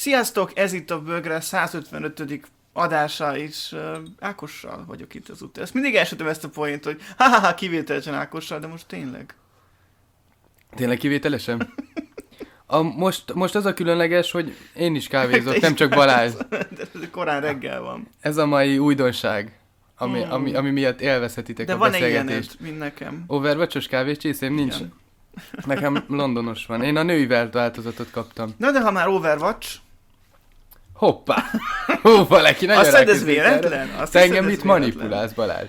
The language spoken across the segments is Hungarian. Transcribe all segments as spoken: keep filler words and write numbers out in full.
Sziasztok, ez itt a Bögre százötvenötödik adása, és uh, Ákossal vagyok itt azúttal. Ezt mindig elsütöm ezt a poént, hogy ha-ha-ha, kivételesen Ákossal, de most tényleg. Tényleg kivételesen? A, most, most az a különleges, hogy én is kávézok, nem csak Balázs. De korán reggel van. Ez a mai újdonság, ami, mm. ami, ami miatt élvezhetitek de a van beszélgetést. De van-e ilyened, mint nekem? Overwatch-os kávéscsészém nincs. Igen. Nekem londonos van. Én a női változatot kaptam. Na de ha már Overwatch... Hoppá! Hú, valaki nagyon azt szed ez véletlen? Azt Te engem itt manipulálsz, Balázs.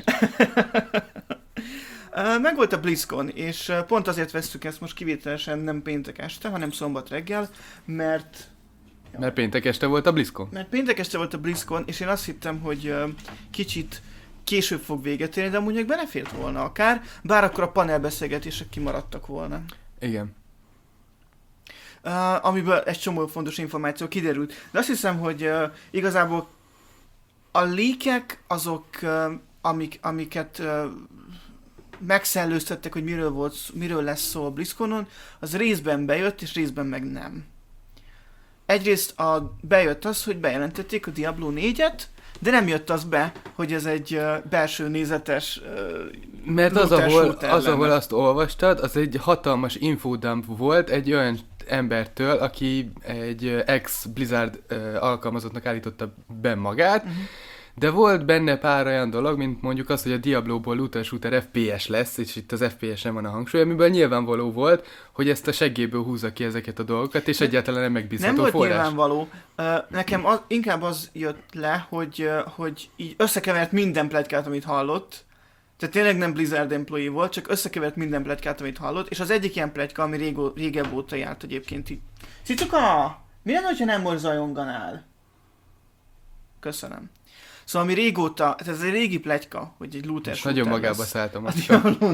Meg volt a BlizzCon, és pont azért vesztük ezt most kivételesen nem péntek este, hanem szombat reggel, mert... Mert péntek este volt a BlizzCon. Mert péntek este volt a BlizzCon, és én azt hittem, hogy kicsit később fog véget érni, de amúgy meg belefért volna akár, bár akkor a panelbeszélgetések kimaradtak volna. Igen. Uh, amiből egy csomó fontos információ kiderült. De azt hiszem, hogy uh, igazából a leakek azok, uh, amik, amiket uh, megszellőztettek, hogy miről, volt, miről lesz szó a BlizzConon, az részben bejött, és részben meg nem. Egyrészt a, bejött az, hogy bejelentették a Diablo négyet, de nem jött az be, hogy ez egy uh, belső nézetes uh, Mert az ahol, az, ahol azt olvastad, az egy hatalmas infodump volt egy olyan embertől, aki egy ex-Blizzard uh, alkalmazottnak állította be magát, uh-huh. de volt benne pár olyan dolog, mint mondjuk az, hogy a Diablo-ból looter shooter ef pé es lesz, és itt az ef pé es-en van a hangsúly, amiből nyilvánvaló volt, hogy ezt a seggéből húzza ki ezeket a dolgokat, és egyáltalán nem megbízható forrás. Nem volt forrás. nyilvánvaló. Uh, nekem az, inkább az jött le, hogy, uh, hogy így összekevert minden pletykát, amit hallott. Tehát tényleg nem Blizzard employee volt, csak összekevert minden pletykát, amit hallott, és az egyik ilyen pletyka, ami régó, régebb óta járt egyébként így. Cicuka! Mi lenne, hogyha nem most zajonganál? Köszönöm. Szóval ami régóta, ez egy régi pletyka, hogy egy looter és nagyon magába szálltam azt.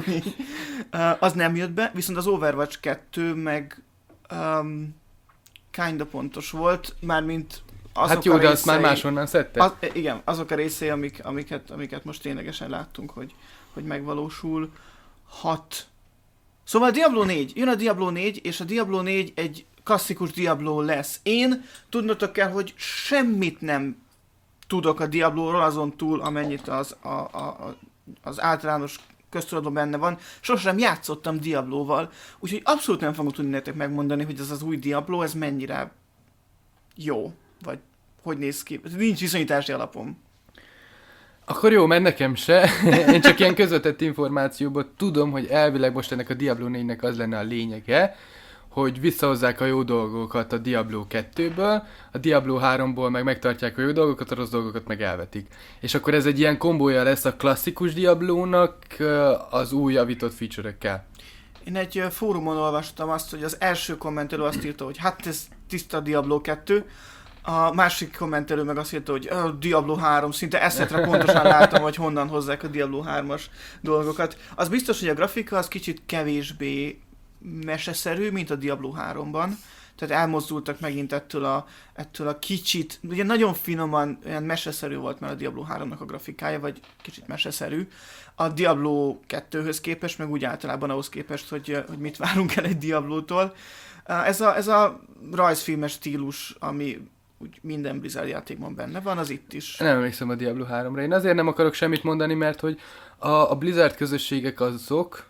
uh, az nem jött be, viszont az Overwatch kettő meg um, kinda pontos volt, mármint azok hát jó, a de részei, azt már máshonnan szedte. Az, igen, azok a részei, amik, amiket, amiket most ténylegesen láttunk, hogy, hogy megvalósul. Hat. Szóval a Diablo négy, jön a Diablo négy, és a Diablo négy egy klasszikus Diablo lesz. Én tudnotok kell, hogy semmit nem tudok a Diablo-ról azon túl, amennyit az, a, a, az általános köztudatban benne van. Sosem játszottam Diablo-val, úgyhogy abszolút nem fogom tudni nektek megmondani, hogy ez az új Diablo, ez mennyire jó, vagy hogy néz ki. Nincs viszonyítási alapom. Akkor jó, mert nekem se. Én csak ilyen közvetett információból tudom, hogy elvileg most ennek a Diablo négynek az lenne a lényege, hogy visszahozzák a jó dolgokat a Diablo kettőből, a Diablo háromból meg megtartják a jó dolgokat, a rossz dolgokat meg elvetik. És akkor ez egy ilyen kombója lesz a klasszikus Diablónak az új javított feature-ökkel. Én egy fórumon olvastam azt, hogy az első kommentelő azt írta, hogy hát ez tiszta Diablo kettő, a másik kommentelő meg azt írta, hogy oh, Diablo három, szinte eszetre pontosan látom, hogy honnan hozzák a Diablo hármas dolgokat. Az biztos, hogy a grafika az kicsit kevésbé meseszerű, mint a Diablo háromban. Tehát elmozdultak megint ettől a, ettől a kicsit, ugye nagyon finoman, olyan meseszerű volt már a Diablo háromnak a grafikája, vagy kicsit meseszerű. A Diablo kettőhöz képest, meg úgy általában ahhoz képest, hogy, hogy mit várunk el egy Diablótól. Ez a, ez a rajzfilmes stílus, ami úgy minden Blizzard játékban benne van, az itt is. Nem emlékszem a Diablo háromra. Én azért nem akarok semmit mondani, mert hogy a, a Blizzard közösségek azok,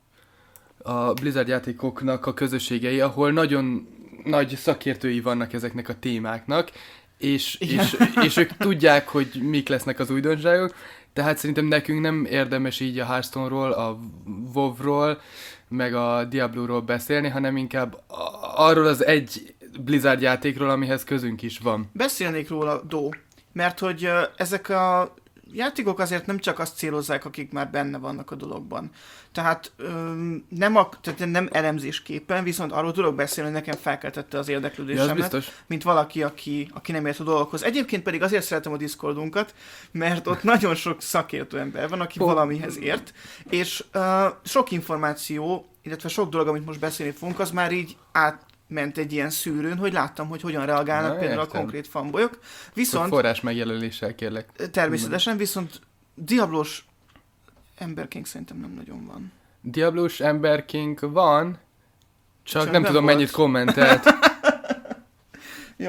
a Blizzard játékoknak a közösségei, ahol nagyon nagy szakértői vannak ezeknek a témáknak, és, és, és ők tudják, hogy mik lesznek az újdonságok, tehát szerintem nekünk nem érdemes így a Hearthstone-ról, a WoW-ról, meg a Diablo-ról beszélni, hanem inkább arról az egy Blizzard játékról, amihez közünk is van. Beszélnék róla, Dó, mert hogy uh, ezek a játékok azért nem csak azt célozzák, akik már benne vannak a dologban. Tehát, öm, nem, a, tehát nem elemzésképpen, viszont arról tudok beszélni, hogy nekem felkeltette az érdeklődésemet, ja, mint valaki, aki, aki nem ért a dolgokhoz. Egyébként pedig azért szeretem a Discordunkat, mert ott nagyon sok szakértő ember van, aki oh. valamihez ért, és uh, sok információ, illetve sok dolog, amit most beszélni fogunk, az már így átment egy ilyen szűrőn, hogy láttam, hogy hogyan reagálnak Na, például értem. a konkrét fanbolyok. Viszont forrás megjelöléssel kérlek. Természetesen, viszont Diablos Ember King szerintem nem nagyon van. Diablos Ember King van, csak, csak nem, nem tudom volt. mennyit kommentelt. Jó.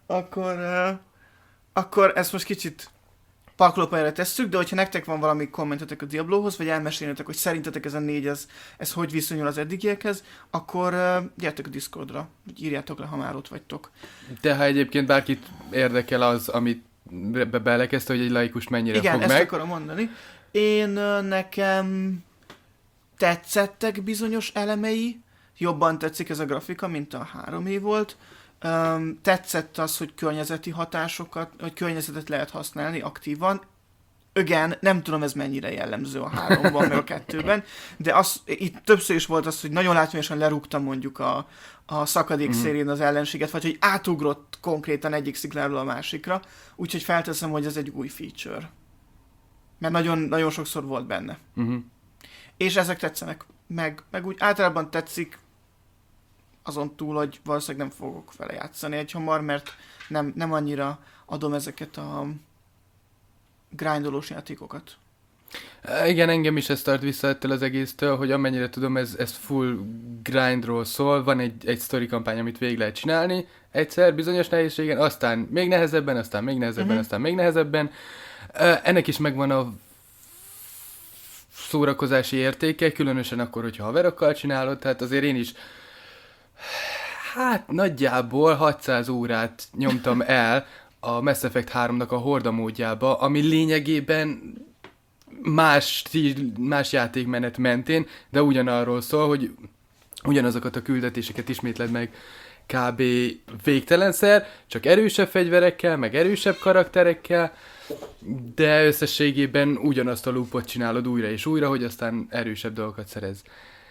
akkor, uh, akkor ezt most kicsit parkolópályára tesszük, de hogyha nektek van valami kommentetek a Diablohoz, vagy elmesélnetek, hogy szerintetek ez a négy, ez, ez hogy viszonyul az eddigiekhez, akkor uh, gyertek a Discordra, vagy írjátok le, ha már ott vagytok. De ha egyébként bárkit érdekel az, amit be- belekezdte, hogy egy laikus mennyire Igen, fog ezt meg. akarom mondani. Én uh, nekem tetszettek bizonyos elemei, jobban tetszik ez a grafika, mint a három év volt. Um, tetszett az, hogy környezeti hatásokat, hogy környezetet lehet használni aktívan. Igen, nem tudom ez mennyire jellemző a háromban, meg a kettőben, de az, itt többször is volt az, hogy nagyon látványosan lerúgtam mondjuk a, a szakadék mm. szélén az ellenséget, vagy hogy átugrott konkrétan egyik szikláról a másikra, úgyhogy felteszem, hogy ez egy új feature. Mert nagyon, nagyon sokszor volt benne. Uh-huh. És ezek tetszenek, meg, meg úgy általában tetszik, azon túl, hogy valószínűleg nem fogok vele játszani egy hamar, mert nem, nem annyira adom ezeket a grindolós játékokat. Igen, engem is ez tart vissza ettől az egésztől, hogy amennyire tudom, ez, ez full grindról szól, van egy, egy story kampány, amit végig lehet csinálni, egyszer bizonyos nehézségen, aztán még nehezebben, aztán még nehezebben, uh-huh. aztán még nehezebben. Ennek is megvan a szórakozási értéke, különösen akkor, hogyha haverokkal csinálod, tehát azért én is hát nagyjából hatszáz órát nyomtam el a Mass Effect háromnak a Horda módjába, ami lényegében más, stíl, más játékmenet mentén, de ugyanarról szól, hogy ugyanazokat a küldetéseket ismétled meg kb. Végtelenszer, csak erősebb fegyverekkel, meg erősebb karakterekkel, de összességében ugyanazt a loopot csinálod újra és újra, hogy aztán erősebb dolgokat szerez.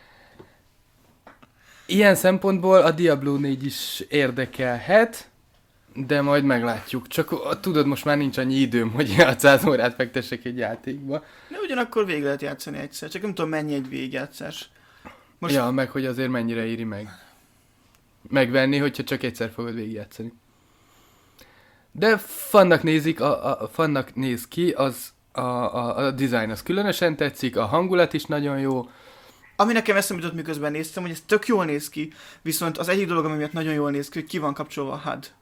Ilyen szempontból a Diablo négy is érdekelhet, de majd meglátjuk. Csak tudod, most már nincs annyi időm, hogy hatszáz órát fektessek egy játékba. De ugyanakkor végig lehet játszani egyszer, csak nem tudom mennyi egy végigjátszás. Most... Ja, meg hogy azért mennyire éri meg. Megvenni, hogyha csak egyszer fogod végigjátszani. De fannak nézik, a, a fannak néz ki, az a, a, a design az különösen tetszik, a hangulat is nagyon jó. Ami nekem eszembe jutott, miközben néztem, hogy ez tök jól néz ki, viszont az egyik dolog, ami miatt nagyon jól néz ki, hogy ki van kapcsolva a há u dé.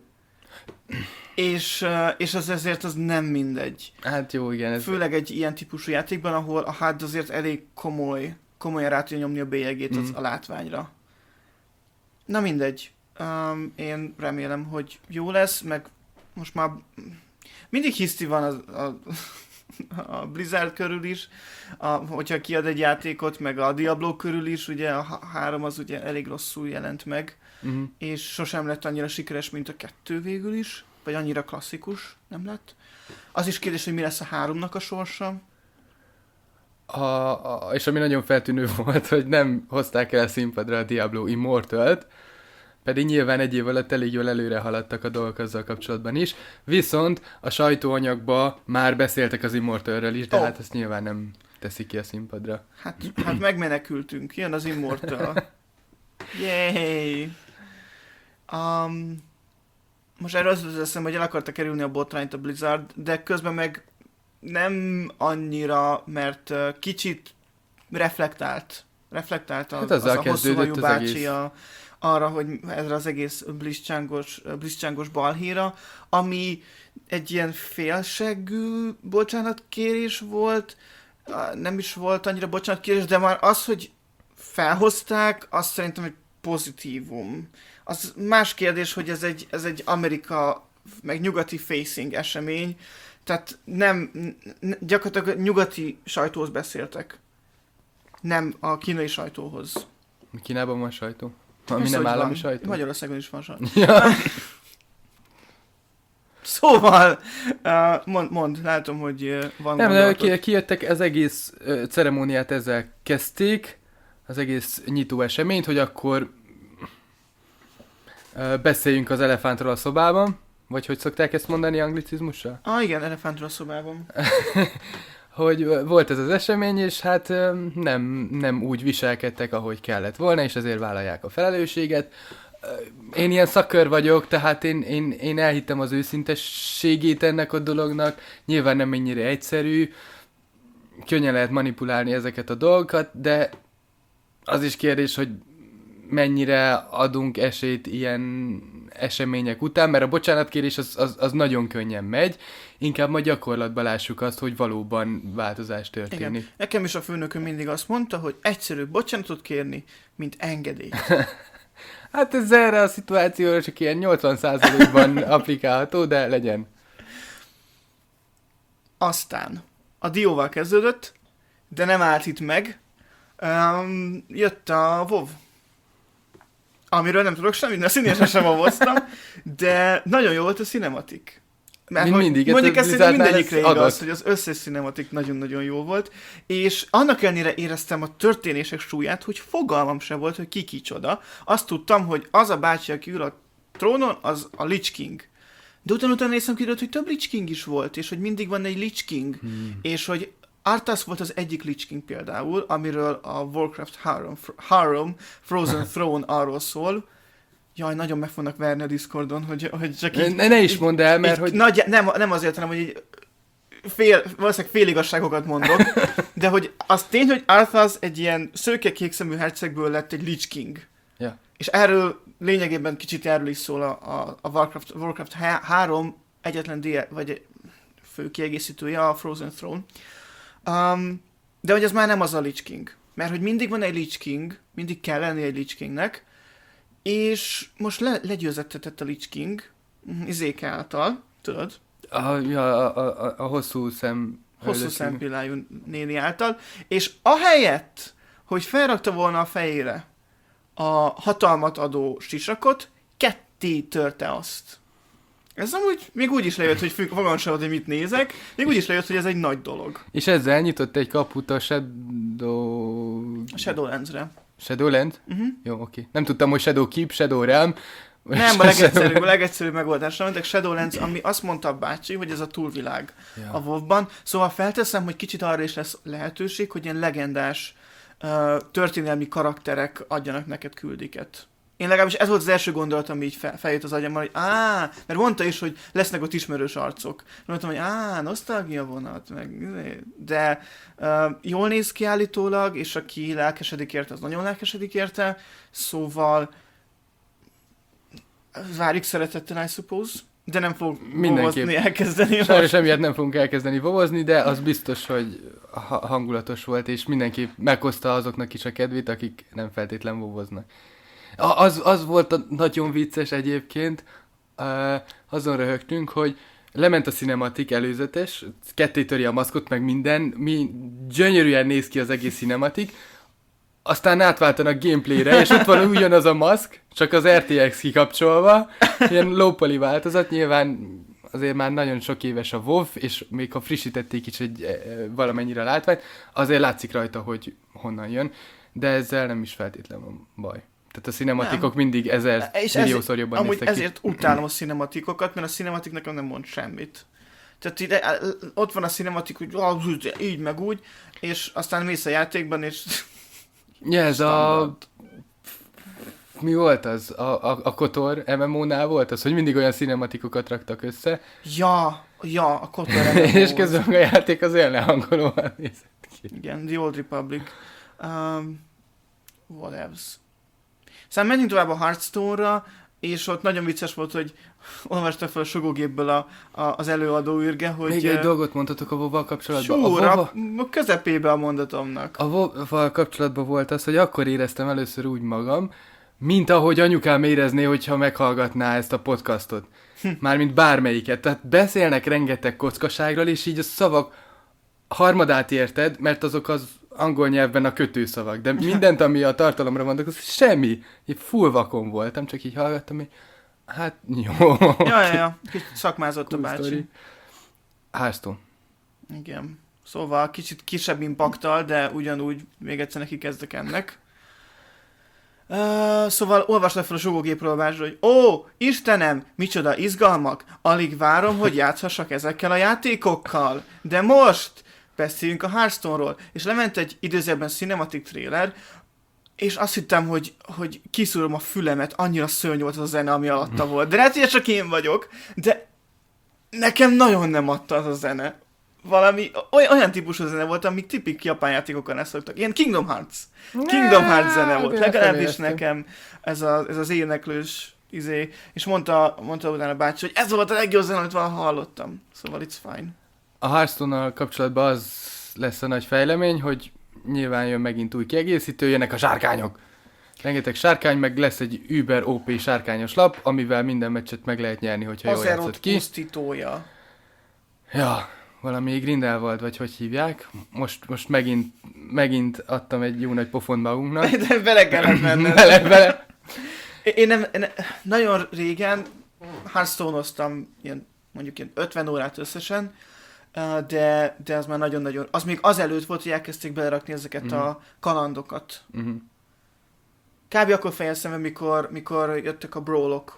És, és az ezért az nem mindegy. Hát jó, igen. Ez... Főleg egy ilyen típusú játékban, ahol a há u dé azért elég komoly, komolyan rá tudja nyomni a bélyegét mm. a látványra. Na mindegy. Um, én remélem, hogy jó lesz, meg most már mindig hiszti van a, a, a Blizzard körül is, a, hogyha kiad egy játékot, meg a Diablo körül is, ugye a három az ugye elég rosszul jelent meg, uh-huh. és sosem lett annyira sikeres, mint a kettő végül is, vagy annyira klasszikus nem lett. Az is kérdés, hogy mi lesz a háromnak a sorsa. A, a, és ami nagyon feltűnő volt, hogy nem hozták el a színpadra a Diablo Immortalt, pedig nyilván egy év alatt elég jól előre haladtak a dolgok azzal kapcsolatban is, viszont a sajtóanyagban már beszéltek az Immortalről is, de oh. hát ezt nyilván nem teszik ki a színpadra. Hát, hát megmenekültünk, jön az Immortal. Yay! Um, most erről az eszem, hogy el akarta kerülni a botrányt a Blizzard, de közben meg nem annyira, mert kicsit reflektált. Reflektált hát az, az a hosszúhajú bácsi egész... a, arra, hogy ez az egész blizzchángos balhíra, ami egy ilyen félseggű bocsánatkérés volt, nem is volt annyira bocsánatkérés, de már az, hogy felhozták, azt szerintem egy pozitívum. Az más kérdés, hogy ez egy, ez egy Amerika, meg nyugati facing esemény, tehát nem, gyakorlatilag nyugati sajtóhoz beszéltek, nem a kínai sajtóhoz. Kínában van sajtó? Ami nem állami van. Sajtó? Magyarországon is van sajtó. Ja. Szóval, uh, mond, mond, látom, hogy van nem, de kijöttek az egész uh, ceremóniát, ezzel kezdték, az egész nyitó eseményt, hogy akkor uh, beszéljünk az elefántról a szobában, vagy hogy szokták ezt mondani anglicizmussal? Ah, igen, elefántról a szobában. Hogy volt ez az esemény, és hát nem, nem úgy viselkedtek, ahogy kellett volna, és ezért vállalják a felelősséget. Én ilyen szakör vagyok, tehát én, én, én elhittem az őszintességét ennek a dolognak. Nyilván nem ennyire egyszerű, könnyen lehet manipulálni ezeket a dolgokat, de az is kérdés, hogy mennyire adunk esélyt ilyen események után, mert a bocsánatkérés az, az, az nagyon könnyen megy, inkább majd gyakorlatban lássuk azt, hogy valóban változás történik. Igen. Nekem is a főnököm mindig azt mondta, hogy egyszerűbb bocsánatot kérni, mint engedélyt. Hát ez erre a szituációra csak ilyen nyolcvan százalékban applikálható, de legyen. Aztán a dióval kezdődött, de nem állt itt meg. Um, jött a WoW. Amiről nem tudok semmit, mert színesen sem avoztam, de nagyon jó volt a cinematik. Mert Mind mindig. Mondjuk ezt szerintem mindegyikre igaz, adott. hogy az összes cinematik nagyon-nagyon jó volt, és annak ellenére éreztem a történések súlyát, hogy fogalmam sem volt, hogy ki kicsoda. Azt tudtam, hogy az a bácsi, aki ül a trónon, az a Lich King. De utána utána néztem ki, hogy több Lich King is volt, és hogy mindig van egy Lich King, hmm. és hogy Arthas volt az egyik Lich King például, amiről a Warcraft Harem, Harem Frozen Throne arról szól. Jaj, nagyon meg fognak verni a Discordon, hogy, hogy csak így... Ne, ne is mondd el, mert így, hogy... Nagy, nem, nem azért, hanem, hogy így fél, valószínűleg féligasságokat mondok, de hogy az tény, hogy Arthas egy ilyen szőke-kék szemű hercegből lett egy Lich King. Ja. És erről lényegében kicsit erről is szól a, a, a Warcraft, Warcraft három egyetlen D L, vagy fő kiegészítője, a Frozen Throne. Um, de hogy ez már nem az a Lich King. Mert hogy mindig van egy Lich King, mindig kell lenni egy Lich Kingnek, és most le, legyőzettetett a Lich King izék által, tudod? A, ja, a, a, a hosszú szem... Hosszú szempillájú néni által, és ahelyett, hogy felrakta volna a fejére a hatalmat adó sisakot, ketté törte azt. Ez amúgy még úgy is lejött, hogy fogalmam sem volt, hogy mit nézek, még úgy is lejött, hogy ez egy nagy dolog. És ezzel nyitott egy kaput a Shadow... A Shadowlands-re. Shadowlands? Uh-huh. Jó, oké. Nem tudtam, hogy Shadow Keep, Shadow Realm. Nem, a legegyszerűbb, a legegyszerűbb megoldásra mentek Shadowlands, ami azt mondta a bácsi, hogy ez a túlvilág ja. a WoW-ban. Szóval felteszem, hogy kicsit arra is lesz lehetőség, hogy ilyen legendás uh, történelmi karakterek adjanak neked küldiket. Én legalábbis ez volt az első gondolat, ami így fel, feljött az agyammal, hogy á, mert mondta is, hogy lesznek ott ismerős arcok. Mondtam, hogy á, nosztalgia vonat, meg, de uh, jól néz ki állítólag, és aki lelkesedik érte, az nagyon lelkesedik érte, szóval várjuk szeretettel, I suppose, de nem fog vovozni elkezdeni. Sajnos emiatt nem fogunk elkezdeni vovozni, de az biztos, hogy ha- hangulatos volt, és mindenképp meghozta azoknak is a kedvét, akik nem feltétlen vovoznak. Az, az volt a nagyon vicces egyébként, uh, azon röhögtünk, hogy lement a cinematik előzetes, ketté töri a maszkot, meg minden, mi gyönyörűen néz ki az egész cinematik, aztán átváltanak gameplayre, és ott van ugyanaz a maszk, csak az er té eksz kikapcsolva, ilyen low-poly változat, nyilván azért már nagyon sok éves a WoW, és még ha frissítették is egy e, valamennyire a látványt, azért látszik rajta, hogy honnan jön, de ezzel nem is feltétlenül van baj. Tehát a cinematikok nem. mindig ezer milliószor jobban amúgy néztek ezért ki. Utálom a cinematikokat, mert a cinematik nekem nem mond semmit. Tehát ide, ott van a cinematik, hogy így meg úgy, és aztán mész a játékban, és... Ja, ez a... Mi volt az? A, a, a Kotor em em o-nál volt az, hogy mindig olyan cinematikokat raktak össze. Ja, ja, a Kotor em em o. És közben a játék az olyan lehangolóan nézett ki. Igen, The Old Republic. Um, what else? Szóval menjünk tovább a Hearthstone-ra, és ott nagyon vicces volt, hogy olvastam fel a sugógépből a, a, az előadó űrge, hogy... Még egy dolgot mondhatok a WoW-val kapcsolatban. Sure, a, WoW... a közepébe a mondatomnak. A WoW-val kapcsolatban volt az, hogy akkor éreztem először úgy magam, mint ahogy anyukám érezné, hogyha meghallgatná ezt a podcastot. Mármint bármelyiket. Tehát beszélnek rengeteg kockaságról, és így a szavak harmadát érted, mert azok az angol nyelvben a kötőszavak, de mindent, ami a tartalomra mondok, az semmi. Így full vakon voltam, csak így hallgattam, hogy hát jó. Ja, ja, ja. Kicsit szakmázott cool a bácsi. Hearthstone. Igen. Szóval kicsit kisebb impaktal, de ugyanúgy még egyszer neki kezdek ennek. Uh, szóval olvasd fel a sugógépről a bácsra, hogy ó, Istenem, micsoda izgalmak, alig várom, hogy játszhassak ezekkel a játékokkal. De most beszéljünk a Hearthstone-ról, és lement egy időzőben cinematic trailer, és azt hittem, hogy, hogy kiszúrom a fülemet, annyira szörnyű volt az a zene, ami alatta volt. De lehet, hogy csak én vagyok, de nekem nagyon nem adta az a zene. Valami olyan, olyan típusú zene volt, amik tipik japán játékokon ezt szoktak. Ilyen Kingdom Hearts. Kingdom Hearts zene volt. Legalábbis nekem ez, a, ez az éneklős izé, és mondta, mondta utána a bácsi, hogy ez volt a legjobb zene, amit valaha hallottam. Szóval it's fine. A Hearthstone-nal kapcsolatban az lesz a nagy fejlemény, hogy nyilván jön megint új kiegészítő, jönnek a sárkányok. Rengeteg sárkány, meg lesz egy Uber o pé sárkányos lap, amivel minden meccset meg lehet nyerni, hogyha jól játszott ki. pusztítója. Ja, valami Grindelwald, vagy hogy hívják. Most, most megint, megint adtam egy jó nagy pofont magunknak. De bele kellett menned. bele, bele. Én nem, én nagyon régen Hearthstone-oztam ilyen, mondjuk ilyen ötven órát összesen, de, de az már nagyon-nagyon, az még azelőtt volt, hogy elkezdték belerakni ezeket uh-huh. a kalandokat. Uh-huh. Kb. Akkor fejeztem, mikor, mikor jöttek a brawlok.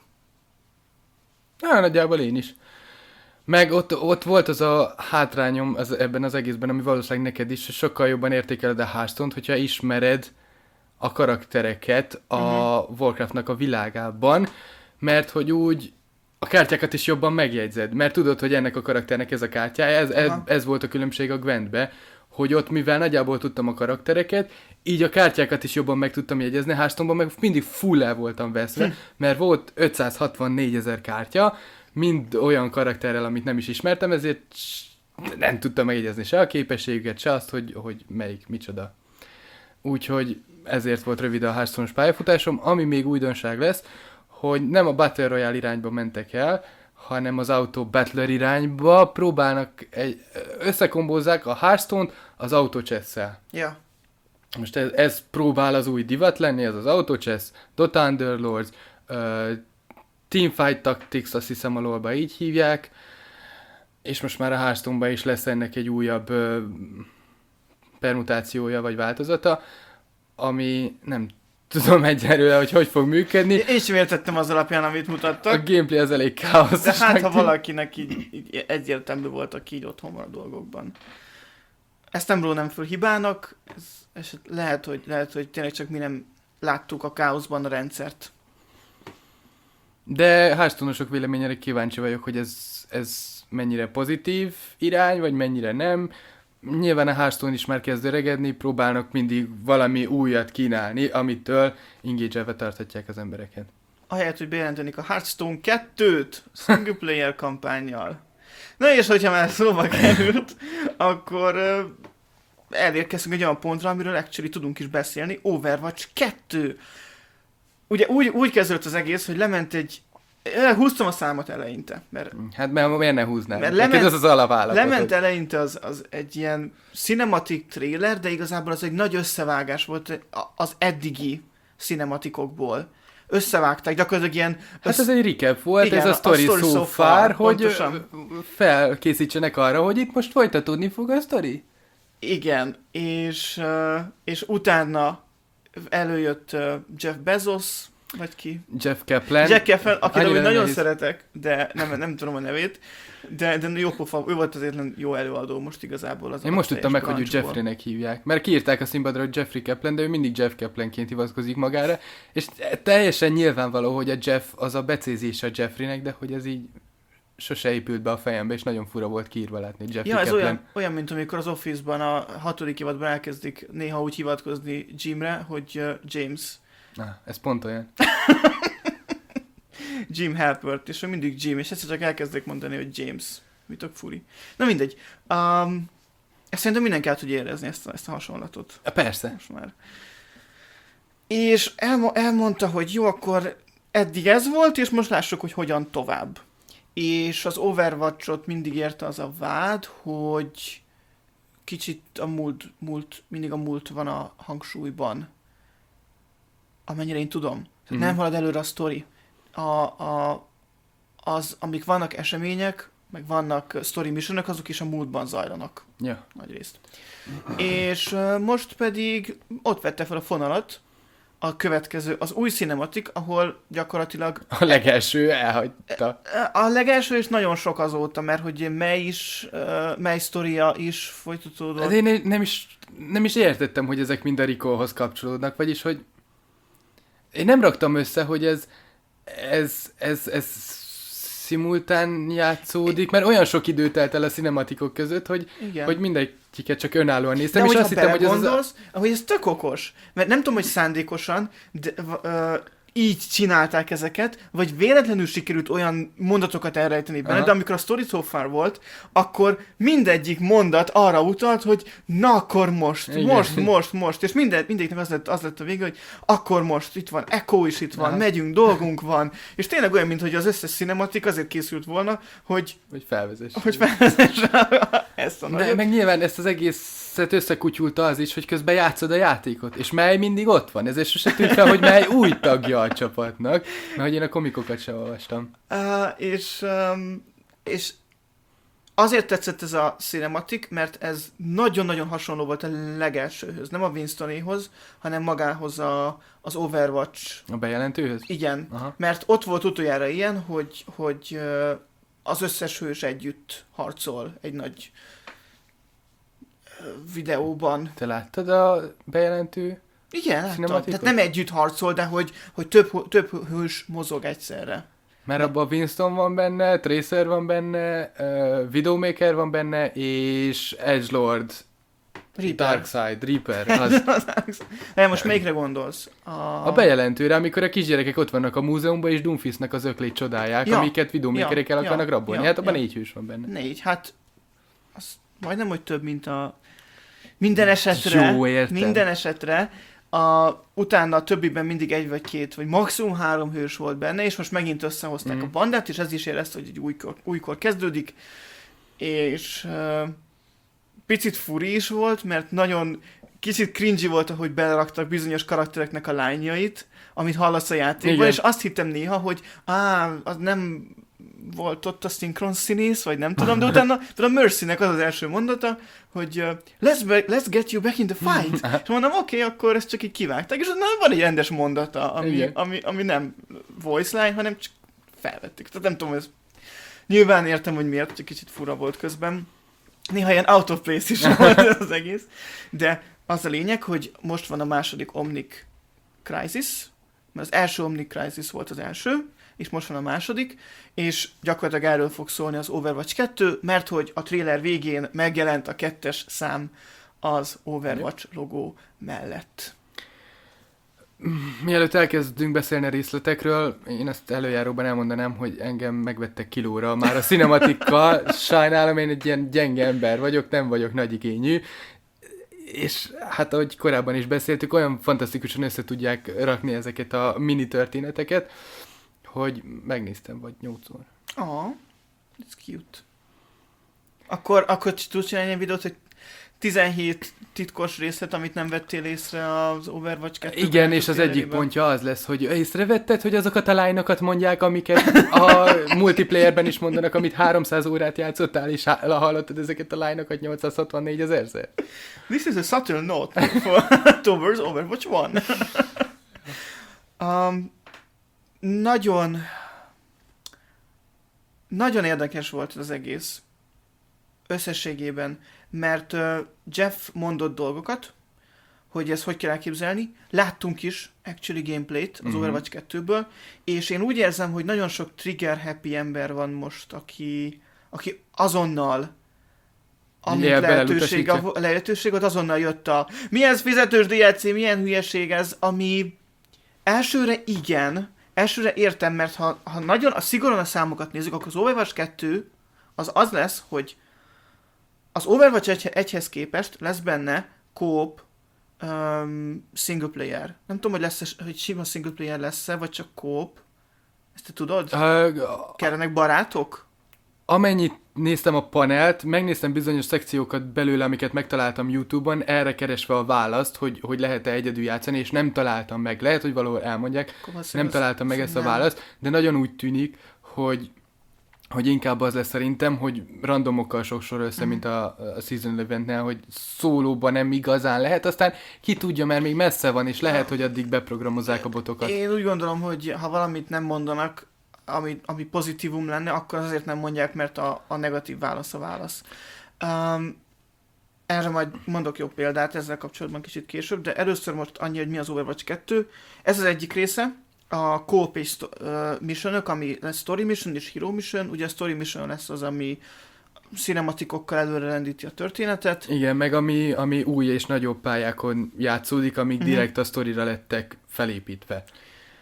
Ja, nagyjából én is. Meg ott, ott volt az a hátrányom az, ebben az egészben, ami valószínűleg neked is sokkal jobban értékeled a Hearthstone-t, hogyha ismered a karaktereket a uh-huh. Warcraftnak a világában, mert hogy úgy a kártyákat is jobban megjegyzed, mert tudod, hogy ennek a karakternek ez a kártyája, ez, ez, ez volt a különbség a Gwentbe, hogy ott mivel nagyjából tudtam a karaktereket, így a kártyákat is jobban meg tudtam jegyezni, Hearthstone-ban meg mindig full el voltam veszve, hm. mert volt ötszázhatvannégyezer kártya, mind olyan karakterrel, amit nem is ismertem, ezért nem tudtam megjegyezni se a képességüket, se azt, hogy, hogy melyik, micsoda. Úgyhogy ezért volt rövid a Hearthstone-os pályafutásom, ami még újdonság lesz, hogy nem a Battle Royale irányba mentek el, hanem az Auto Battler irányba próbálnak, egy, összekombózzák a Hearthstone-t az Auto Chess-szel. Ja. Most ez, ez próbál az új divat lenni, ez az Auto Chess, Dota Underlords, uh, Teamfight Tactics, azt hiszem a lolba így hívják, és most már a Hearthstone-ban is lesz ennek egy újabb uh, permutációja vagy változata, ami nem tudom egyelőre, hogy hogy fog működni. Én sem értettem az alapján, amit mutattak. A gameplay az elég káoszos. De hát, ha valakinek így, így egyértelmű volt, aki így otthon van a dolgokban. Ezt nem rólam föl hibának, ez, ez lehet, hogy, lehet, hogy tényleg csak mi nem láttuk a káoszban a rendszert. De Hearthstone-osok véleményére kíváncsi vagyok, hogy ez, ez mennyire pozitív irány, vagy mennyire nem. Nyilván a Hearthstone is már kezd öregedni, próbálnak mindig valami újat kínálni, amitől engage-elve tarthatják az embereket. Ahelyett, hogy bejelentenik a Hearthstone kettőt single player kampánnyal. Na és hogyha már szóba került, akkor uh, elérkeztünk egy olyan pontra, amiről actually tudunk is beszélni, Overwatch kettő. Ugye úgy, úgy kezdődött az egész, hogy lement egy... Húztam a számot eleinte. Mert, hát mert miért ne húznál? Mert lement, az az alapállapot. Lement eleinte az, az egy ilyen cinematic trailer, de igazából az egy nagy összevágás volt az eddigi cinematikokból. Összevágták, gyakorlatilag ilyen... Össz... Hát ez egy recap volt, igen, ez a story, a story so, so far, far hogy pontosan. Felkészítsenek arra, hogy itt most folytatódni fog a story. Igen, és, és utána előjött Jeff Bezos, vagy ki? Jeff Kaplan. Jeff Kaplan, akit nagyon nehéz. szeretek, de nem, nem tudom a nevét, de, de jó pofa, ő volt azért jó előadó most igazából. Az Én most tudtam meg, hogy ő Jeffreynek hívják, mert kiírták a színpadra, hogy Jeffrey Kaplan, de ő mindig Jeff Kaplanként hivatkozik magára, és teljesen nyilvánvaló, hogy a Jeff az a becézés a Jeffreynek, de hogy ez így sose épült be a fejembe, és nagyon fura volt kiírva látni Jeffrey ja, ez Kaplan. olyan, olyan, mint amikor az Office-ban a hatodik évadban elkezdik néha úgy hivatkozni Jimre, hogy uh, James. Na, ez pont olyan. Jim Halpert, és mindig Jim, és egyszer csak elkezdek mondani, hogy James. Mi tök furi. Na mindegy. Um, ezt szerintem mindenki át tudja érezni, ezt a, ezt a hasonlatot. Persze. Most már. És elmo- elmondta, hogy jó, akkor eddig ez volt, és most lássuk, hogy hogyan tovább. És az Overwatch-ot mindig érte az a vád, hogy kicsit a múlt, múlt, mindig a múlt van a hangsúlyban. Amennyire én tudom. Mm-hmm. Nem halad előre a sztori. A, a, az, amik vannak események, meg vannak story missionok, azok is a múltban zajlanak. Ja. Nagy részt. És uh, most pedig ott vette fel a fonalat a következő, az új cinematik, ahol gyakorlatilag... A legelső elhagyta. A legelső is nagyon sok azóta, mert hogy mely is, uh, mely sztoria is folytatódott. De én nem is, nem is értettem, hogy ezek mind a Ricohoz kapcsolódnak, vagyis, hogy én nem raktam össze, hogy ez ez, ez, ez szimultán játszódik, mert olyan sok idő telt el a cinematikok között, hogy, hogy mindegyiket csak önállóan néztem, de és azt hittem, hogy ez az... ahogy ez tök okos, mert nem tudom, hogy szándékosan, de uh, így csinálták ezeket, vagy véletlenül sikerült olyan mondatokat elrejteni benne, Aha. de amikor a story so far volt, akkor mindegyik mondat arra utalt, hogy na akkor most, Igen. most, most, most, és minden, mindegyiknek az lett, az lett a vége, hogy akkor most, itt van Echo is itt van, Aha. megyünk, dolgunk van, és tényleg olyan, mint hogy az összes cinematik azért készült volna, hogy, Hogy felvezess. hogy felvezesse ezt a Me- nagyot. meg nyilván ezt az egészet összekutyulta az is, hogy közben játszod a játékot, és Mely mindig ott van, ezért sose tűnt fel, hogy Mely új tagja a csapatnak, mert hogy én a komikokat sem olvastam. Uh, és, um, és azért tetszett ez a cinematik, mert ez nagyon-nagyon hasonló volt a legelsőhöz. Nem a Winstonéhoz, hanem magához a, az Overwatch. A bejelentőhöz? Igen, Aha. mert ott volt utoljára ilyen, hogy, hogy uh, az összes hős együtt harcol egy nagy uh, videóban. Te láttad a bejelentő? Igen, láttam. Cinematikot? Tehát nem együtt harcol, de hogy, hogy több, több hős mozog egyszerre. Mert abban Winston van benne, Tracer van benne, uh, Widowmaker van benne, és Edgelord, Reaper. Darkseid, Reaper. Az Nem, most melyikre gondolsz? A, a bejelentőre, amikor a kisgyerekek ott vannak a múzeumban, és Doomfistnek az öklét csodálják, Ja, amiket Widowmakerek ja, el akarnak ja, rabolni. ja, Hát abban ja. négy hős van benne. Négy, hát az majdnem, hogy több, mint a minden esetre, Jó, értem. minden esetre, a, utána a többiben mindig egy vagy két, vagy maximum három hős volt benne, és most megint összehozták Mm. a bandát, és ez is érezte, hogy egy újkor, újkor kezdődik, és uh, picit furi is volt, mert nagyon kicsit cringy volt, ahogy beleraktak bizonyos karaktereknek a lányait, amit hallasz a játékban, Igen. és azt hittem néha, hogy á, az nem volt ott a szinkron színész, vagy nem tudom, de utána tudom, Mercynek az az első mondata, hogy uh, let's, be- let's get you back in the fight. És mondom, oké, okay, akkor ezt csak így kivágták, és utána van egy rendes mondata, ami, Igen. ami, ami nem voice line, hanem csak felvettük. Tehát nem tudom, ez nyilván értem, hogy miért, csak kicsit fura volt közben. Néha ilyen out of place is volt az egész, de az a lényeg, hogy most van a második Omnic Crisis, mert az első Omnic Crisis volt az első, és most van a második, és gyakorlatilag erről fog szólni az Overwatch kettő, mert hogy a trailer végén megjelent a kettes szám az Overwatch logó mellett. Mielőtt elkezdünk beszélni a részletekről, én ezt előjáróban elmondanám, hogy engem megvettek kilóra már a cinematikkal. Sajnálom, én egy ilyen gyenge ember vagyok, nem vagyok nagyigényű. És hát ahogy korábban is beszéltük, olyan fantasztikusan össze tudják rakni ezeket a mini történeteket, hogy megnéztem vagy nyolcszor. Ah, it's cute. Akkor, akkor tudsz csinálni egy videót, hogy tizenhét titkos részlet, amit nem vettél észre az Overwatch kettő. Igen, és az egyik pontja az lesz, hogy észrevetted, hogy azokat a lányokat mondják, amiket a multiplayerben is mondanak, amit háromszáz órát játszottál, és há- hallottad ezeket a lányokat nyolcszázhatvannégy ezerszer. This is a subtle note for towards Overwatch one. um, nagyon nagyon érdekes volt az egész összességében, mert uh, Jeff mondott dolgokat, hogy ezt hogy kell elképzelni. Láttunk is actually gameplayt az Mhm. Overwatch kettőből, és én úgy érzem, hogy nagyon sok trigger happy ember van most, aki, aki azonnal amint Ilyen lehetőség, belelutasítja. a lehetőség volt, azonnal jött a milyen fizetős dé el cé, milyen hülyeség ez, ami elsőre igen, elsőre értem, mert ha, ha nagyon a szigorúan a számokat nézzük, akkor az Overwatch kettő az az lesz, hogy az Overwatch egy, egyhez képest lesz benne co-op um, single player. Nem tudom, hogy, lesz, hogy sima single player lesz-e, vagy csak co-op. Ezt te tudod? Uh, Kellenek barátok? amennyit néztem a panelt, megnéztem bizonyos szekciókat belőle, amiket megtaláltam YouTube-on, erre keresve a választ, hogy, hogy lehet-e egyedül játszani, és nem találtam meg. Lehet, hogy valahol elmondják, nem találtam meg ezt a választ, de nagyon úgy tűnik, hogy hogy inkább az lesz szerintem, hogy randomokkal sokszor össze, mm. mint a, a Season Eventnél, hogy szólóban nem igazán lehet, aztán ki tudja, mert még messze van, és lehet, hogy addig beprogramozzák a botokat. Én úgy gondolom, hogy ha valamit nem mondanak, ami, ami pozitívum lenne, akkor azért nem mondják, mert a, a negatív válasz a válasz. Um, erre majd mondok jó példát ezzel kapcsolatban kicsit később, de először most annyi, hogy mi az Overwatch kettő. Ez az egyik része, a co-op és uh, missionök, ami lesz story mission és hero mission. Ugye a story mission lesz az, ami cinematikokkal előre rendíti a történetet. Igen, meg ami, ami új és nagyobb pályákon játszódik, amik Mhm. direkt a sztorira lettek felépítve.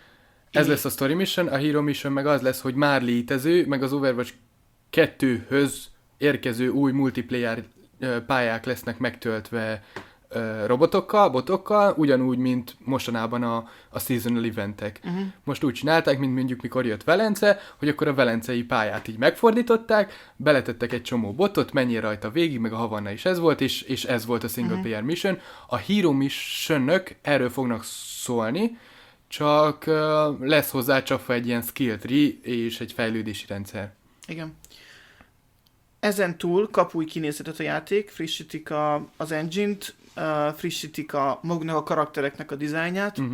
Ez lesz a story mission, a hero mission meg az lesz, hogy már létező, meg az Overwatch kettőhöz érkező új multiplayer pályák lesznek megtöltve robotokkal, botokkal, ugyanúgy, mint mostanában a, a seasonal eventek. Uh-huh. Most úgy csinálták, mint mondjuk mikor jött Velence, hogy akkor a velencei pályát így megfordították, beletettek egy csomó botot, menjél rajta végig, meg a Havanna is ez volt, és, és ez volt a single uh-huh. player mission. A hero missionök erről fognak szólni, csak uh, lesz hozzá csapva egy ilyen skill tree és egy fejlődési rendszer. Igen. Ezen túl kap új kinézetet a játék, frissítik a, az engine-t, uh, frissítik a maguknak a karaktereknek a dizájnját, uh-huh.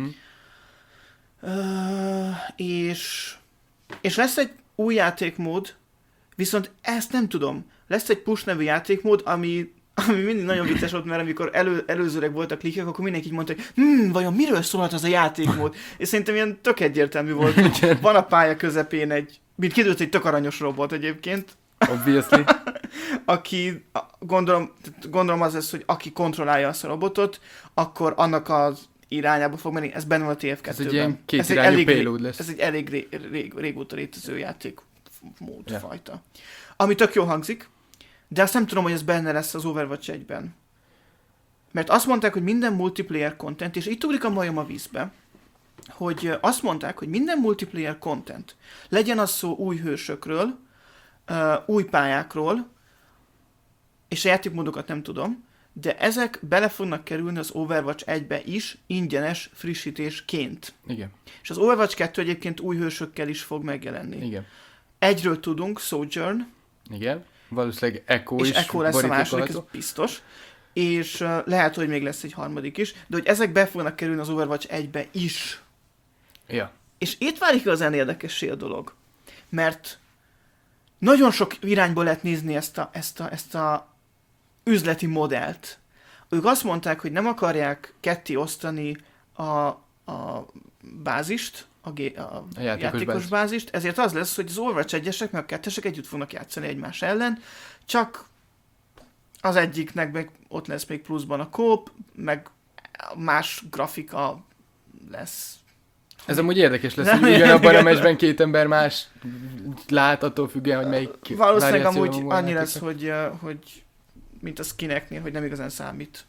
uh, és, és lesz egy új játékmód, viszont ezt nem tudom. Lesz egy push nevű játékmód, ami, ami mindig nagyon vicces volt, mert amikor elő, előzőleg voltak klikkek, akkor mindenki így mondta, hogy hm, vajon miről szólhat az a játékmód? És szerintem ilyen tök egyértelmű volt, hogy van a pálya közepén egy, mint kiderült, egy tök aranyos robot egyébként, obviously. aki, gondolom, gondolom az lesz, hogy aki kontrollálja azt a robotot, akkor annak az irányába fog menni, ez benne van a té ef kettőben. Ez egy ilyen két irányú payload lesz. Ez egy elég ré, ré, régóta létező játék yeah. fajta. Ami tök jó hangzik, de azt nem tudom, hogy ez benne lesz az Overwatch egyben. Mert azt mondták, hogy minden multiplayer content, és itt ugrik a majom a vízbe, hogy azt mondták, hogy minden multiplayer content, legyen az szó új hősökről, Uh, új pályákról, és a játékmódokat nem tudom, de ezek bele fognak kerülni az Overwatch egybe is, ingyenes frissítésként. Igen. És az Overwatch kettő egyébként új hősökkel is fog megjelenni. Igen. Egyről tudunk, Sojourn. Igen. Valószínűleg Echo is. És Echo lesz a második, ez biztos. És uh, lehet, hogy még lesz egy harmadik is, de hogy ezek be fognak kerülni az Overwatch egybe is. Ja. És itt válik igazán érdekessé a dolog. Mert nagyon sok irányból lehet nézni ezt a, ezt, a, ezt a üzleti modellt. Ők azt mondták, hogy nem akarják ketté osztani a, a bázist, a, gé, a, a játékos, játékos bázist. bázist, ezért az lesz, hogy az Overwatch egyesek meg a kettesek együtt fognak játszani egymás ellen, csak az egyiknek meg ott lesz még pluszban a kóp, meg más grafika lesz. Ez amúgy érdekes lesz, hogy ugyanabban a meccsben két ember más lát, attól függően, hogy melyik valószínűleg amúgy annyi lesz, hogy, hogy mint a skineknél, hogy nem igazán számít.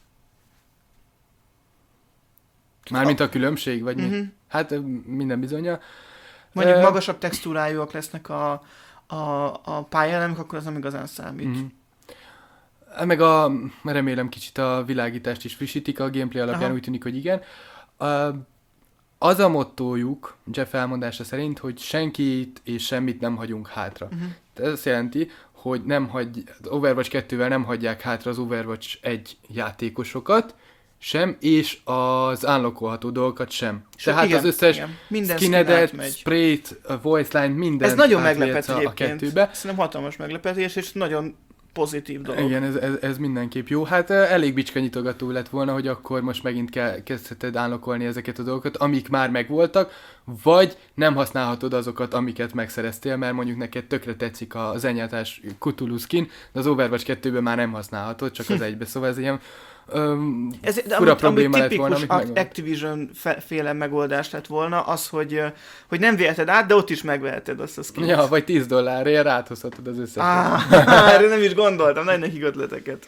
Mármint a különbség, vagy uh-huh. mi? Hát minden bizonnyal. Mondjuk uh, magasabb textúrájúak lesznek a, a, a pályelemek, akkor az nem igazán számít. Uh-huh. Meg a, remélem kicsit a világítást is frissítik, a gameplay alapján Aha. úgy tűnik, hogy igen. Uh, Az a mottójuk, Jeff elmondása szerint, hogy senkit és semmit nem hagyunk hátra. Uh-huh. Ez azt jelenti, hogy nem hagy, az Overwatch kettővel nem hagyják hátra az Overwatch egy játékosokat sem, és az unlockolható dolgokat sem. So, Tehát igen, az összes skinedet, sprayt, voice line, mindent. Ez nagyon meglepett a, a kettőbe. Szerintem hatalmas meglepetés, és nagyon pozitív dolog. Igen, ez, ez, ez mindenképp jó. Hát elég bicskanyitogató lett volna, hogy akkor most megint kell, kezdheted unlockolni ezeket a dolgokat, amik már megvoltak, vagy nem használhatod azokat, amiket megszereztél, mert mondjuk neked tökre tetszik a zenyátás Cthulhu skin, de az Overwatch kettőben már nem használhatod, csak az egybe. Szóval ez ilyen öm, ez, de fura amit, probléma amit lett volna. Tipikus Activision féle megoldás lett volna, az, hogy, hogy nem veheted át, de ott is megveheted azt a skint. Ja, vagy tíz dollárért áthozhatod az összes. Ah, erre nem is gondoltam, nagy nekik ötleteket.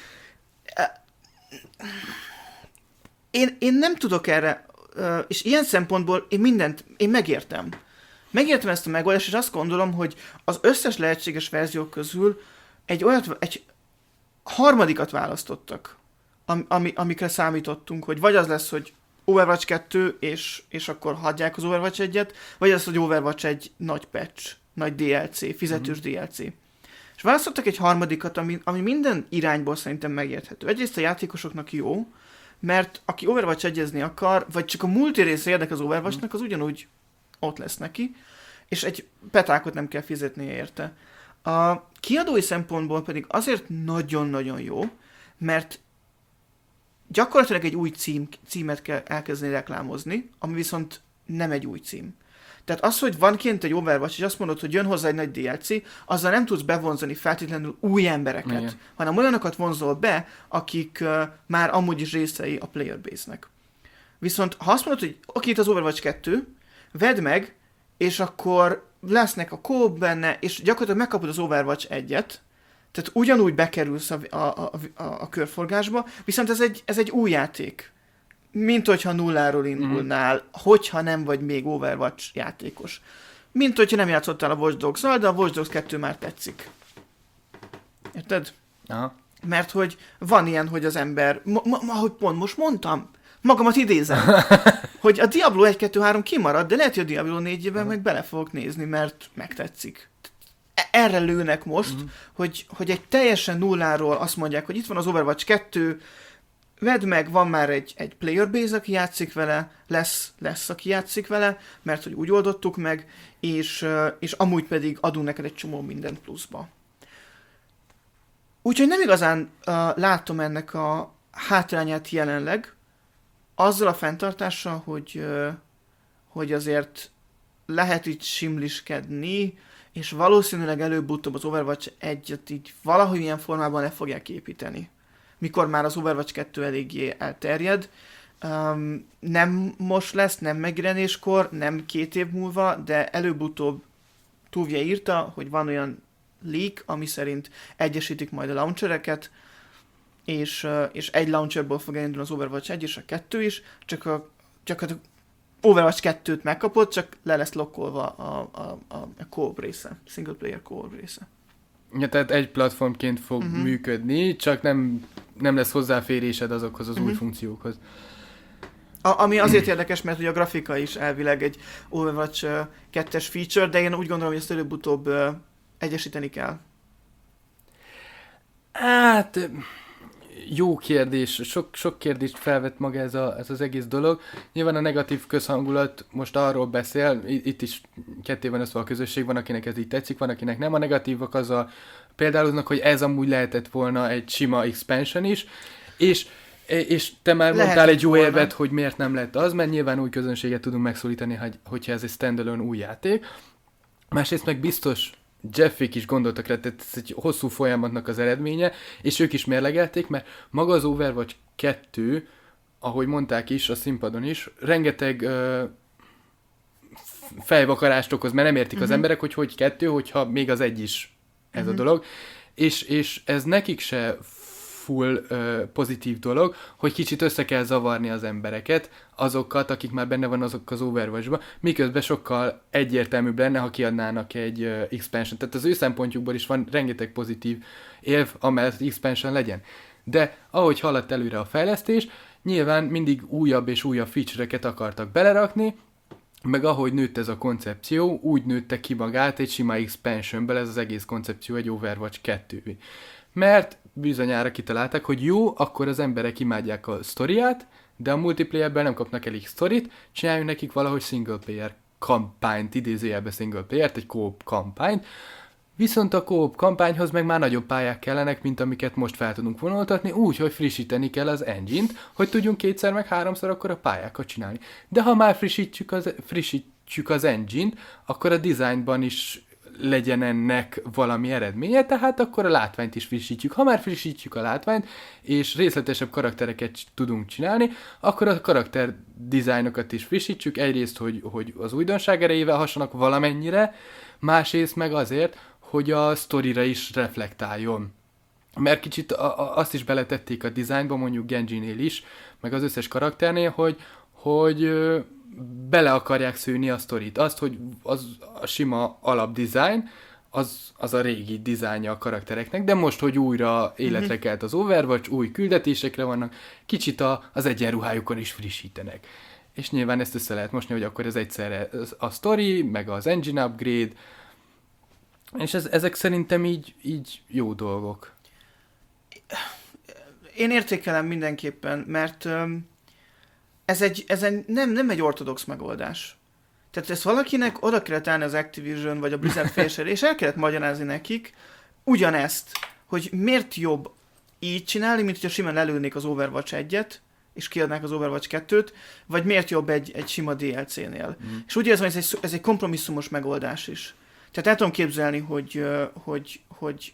Én, én nem tudok erre, és ilyen szempontból én mindent, én megértem. Megértem ezt a megoldást, és azt gondolom, hogy az összes lehetséges verziók közül egy olyat, egy harmadikat választottak, am, ami, amikre számítottunk, hogy vagy az lesz, hogy Overwatch kettő, és, és akkor hagyják az Overwatch egyet, vagy az, hogy Overwatch egy nagy patch, nagy dé el cé, fizetős mm. dé el cé. És választottak egy harmadikat, ami, ami minden irányból szerintem megérthető. Egyrészt a játékosoknak jó, mert aki Overwatch egyezni akar, vagy csak a multi része érdek az Overwatchnak, az ugyanúgy ott lesz neki, és egy petákot nem kell fizetnie érte. A kiadói szempontból pedig azért nagyon-nagyon jó, mert gyakorlatilag egy új cím, címet kell elkezdeni reklámozni, ami viszont nem egy új cím. Tehát az, hogy van kint egy Overwatch, és azt mondod, hogy jön hozzá egy nagy dé el cé, azzal nem tudsz bevonzani feltétlenül új embereket, igen, hanem olyanokat vonzol be, akik uh, már amúgy is részei a player base-nek. Viszont ha azt mondod, hogy oké, itt az Overwatch kettő, vedd meg, és akkor lesznek a co-op benne, és gyakorlatilag megkapod az Overwatch egyet, tehát ugyanúgy bekerülsz a, a, a, a, a körforgásba, viszont ez egy, ez egy új játék. Mint hogyha nulláról indulnál, mm. hogyha nem vagy még Overwatch játékos. Mint hogyha nem játszottál a Watch Dogs-zal, de a Watch Dogs kettő már tetszik. Érted? Aha. Mert hogy van ilyen, hogy az ember, ma, ma, ma, hogy pont most mondtam, magamat idézem, hogy a Diablo egy kettő három kimarad, de lehet, hogy a Diablo négyben meg bele fogok nézni, mert megtetszik. Erre lőnek most, uh-huh. hogy, hogy egy teljesen nulláról azt mondják, hogy itt van az Overwatch kettő, vedd meg, van már egy, egy player base, aki játszik vele, lesz, lesz, aki játszik vele, mert hogy úgy oldottuk meg, és, és amúgy pedig adunk neked egy csomó mindent pluszba. Úgyhogy nem igazán uh, látom ennek a hátrányát jelenleg, azzal a fenntartással, hogy, uh, hogy azért lehet itt simliskedni, és valószínűleg előbb-utóbb az Overwatch egyet így valahogy ilyen formában le fogják építeni. Mikor már az Overwatch kettő eléggé elterjed. Um, nem most lesz, nem megjelenéskor, nem két év múlva, de előbb-utóbb Tuvia írta, hogy van olyan leak, ami szerint egyesítik majd a launchereket, és, uh, és egy launcherból fog elindulni az Overwatch egy és a kettő is, csak a, csak a Overwatch kettőt megkapod, csak le lesz lokkolva a, a, a, a co-op része, single player co-op része. Ja, tehát egy platformként fog uh-huh. működni, csak nem, nem lesz hozzáférésed azokhoz az uh-huh. új funkciókhoz. A, ami azért érdekes, mert ugye a grafika is elvileg egy Overwatch uh, kettes feature, de én úgy gondolom, hogy ezt előbb-utóbb uh, egyesíteni kell. Hát, jó kérdés. Sok, sok kérdést felvett maga ez, a, ez az egész dolog. Nyilván a negatív közhangulat most arról beszél, itt is ketté van osztva a közösség, van akinek ez így tetszik, van akinek nem. A negatívak az a példáloznak, hogy ez amúgy lehetett volna egy sima expansion is, és És te már lehet mondtál egy jó volna. Érvet, hogy miért nem lett az, mert nyilván új közönséget tudunk megszólítani, hogy, hogyha ez egy standalone új játék. Másrészt meg biztos Jeffék is gondoltak rá, tehát ez egy hosszú folyamatnak az eredménye, és ők is mérlegelték, mert maga az Overwatch kettő, ahogy mondták is a színpadon is, rengeteg uh, fejvakarást okoz, mert nem értik uh-huh. az emberek, hogy hogy kettő, hogyha még az egy is ez uh-huh. a dolog. És, és ez nekik se full uh, pozitív dolog, hogy kicsit össze kell zavarni az embereket, azokat, akik már benne van azok az Overwatch-ba, miközben sokkal egyértelműbb lenne, ha kiadnának egy uh, expansion. Tehát az ő szempontjukból is van rengeteg pozitív érv, amellett hogy expansion legyen. De ahogy haladt előre a fejlesztés, nyilván mindig újabb és újabb feature-eket akartak belerakni, meg ahogy nőtt ez a koncepció, úgy nőtte ki magát egy sima expansionből ez az egész koncepció egy Overwatch kettő. Mert bizonyára kitalálták, hogy jó, akkor az emberek imádják a sztoriát, de a multiplayerben nem kapnak elég sztorit, csináljunk nekik valahogy single player kampányt, idézőjelben single player-t, egy co-op kampányt, viszont a co-op kampányhoz meg már nagyobb pályák kellenek, mint amiket most fel tudunk vonultatni, úgy, hogy frissíteni kell az engine-t, hogy tudjunk kétszer meg háromszor akkor a pályákat csinálni. De ha már frissítjük az, frissítjük az engine-t, akkor a designban is legyen ennek valami eredménye, tehát akkor a látványt is frissítjük. Ha már frissítjük a látványt, és részletesebb karaktereket tudunk csinálni, akkor a karakter dizájnokat is frissítsük. Egyrészt, hogy, hogy az újdonság erejével hassanak valamennyire, másrészt meg azért, hogy a sztorira is reflektáljon. Mert kicsit a, a, azt is beletették a dizájnba, mondjuk Genji-nél is, meg az összes karakternél, hogy, hogy bele akarják szőni a sztorit. Azt, hogy az a sima alapdizájn, az, az a régi dizájnja a karaktereknek, de most, hogy újra életre kelt az Overwatch, új küldetésekre vannak, kicsit a, az egyenruhájukon is frissítenek. És nyilván ezt össze lehet mosni, hogy akkor ez egyszerre a story, meg az engine upgrade, és ez, ezek szerintem így, így jó dolgok. Én értékelem mindenképpen, mert um, ez, egy, ez egy, nem, nem egy ortodox megoldás. Tehát ezt valakinek oda kellett állni az Activision vagy a Blizzard félsére, és el kellett magyarázni nekik ugyanezt, hogy miért jobb így csinálni, mint hogyha simán lelőnék az Overwatch egyet, és kiadnák az Overwatch kettőt, vagy miért jobb egy, egy sima dé el cé-nél. Mm. És úgy érzem, hogy ez egy, ez egy kompromisszumos megoldás is. Tehát el tudom képzelni, hogy, hogy, hogy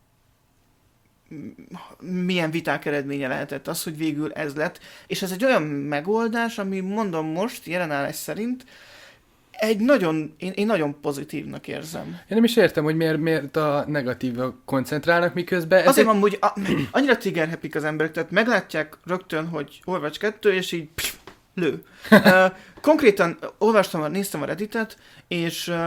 milyen viták eredménye lehetett az, hogy végül ez lett. És ez egy olyan megoldás, ami mondom most, jelenállás szerint egy nagyon, én, én nagyon pozitívnak érzem. Én nem is értem, hogy miért, miért a negatívra koncentrálnak, miközben... Azért van, hogy a, annyira trigger happy az emberek, tehát meglátják rögtön, hogy Overwatch kettő, és így pff, lő. uh, konkrétan olvastam, néztem a Redditet, és uh,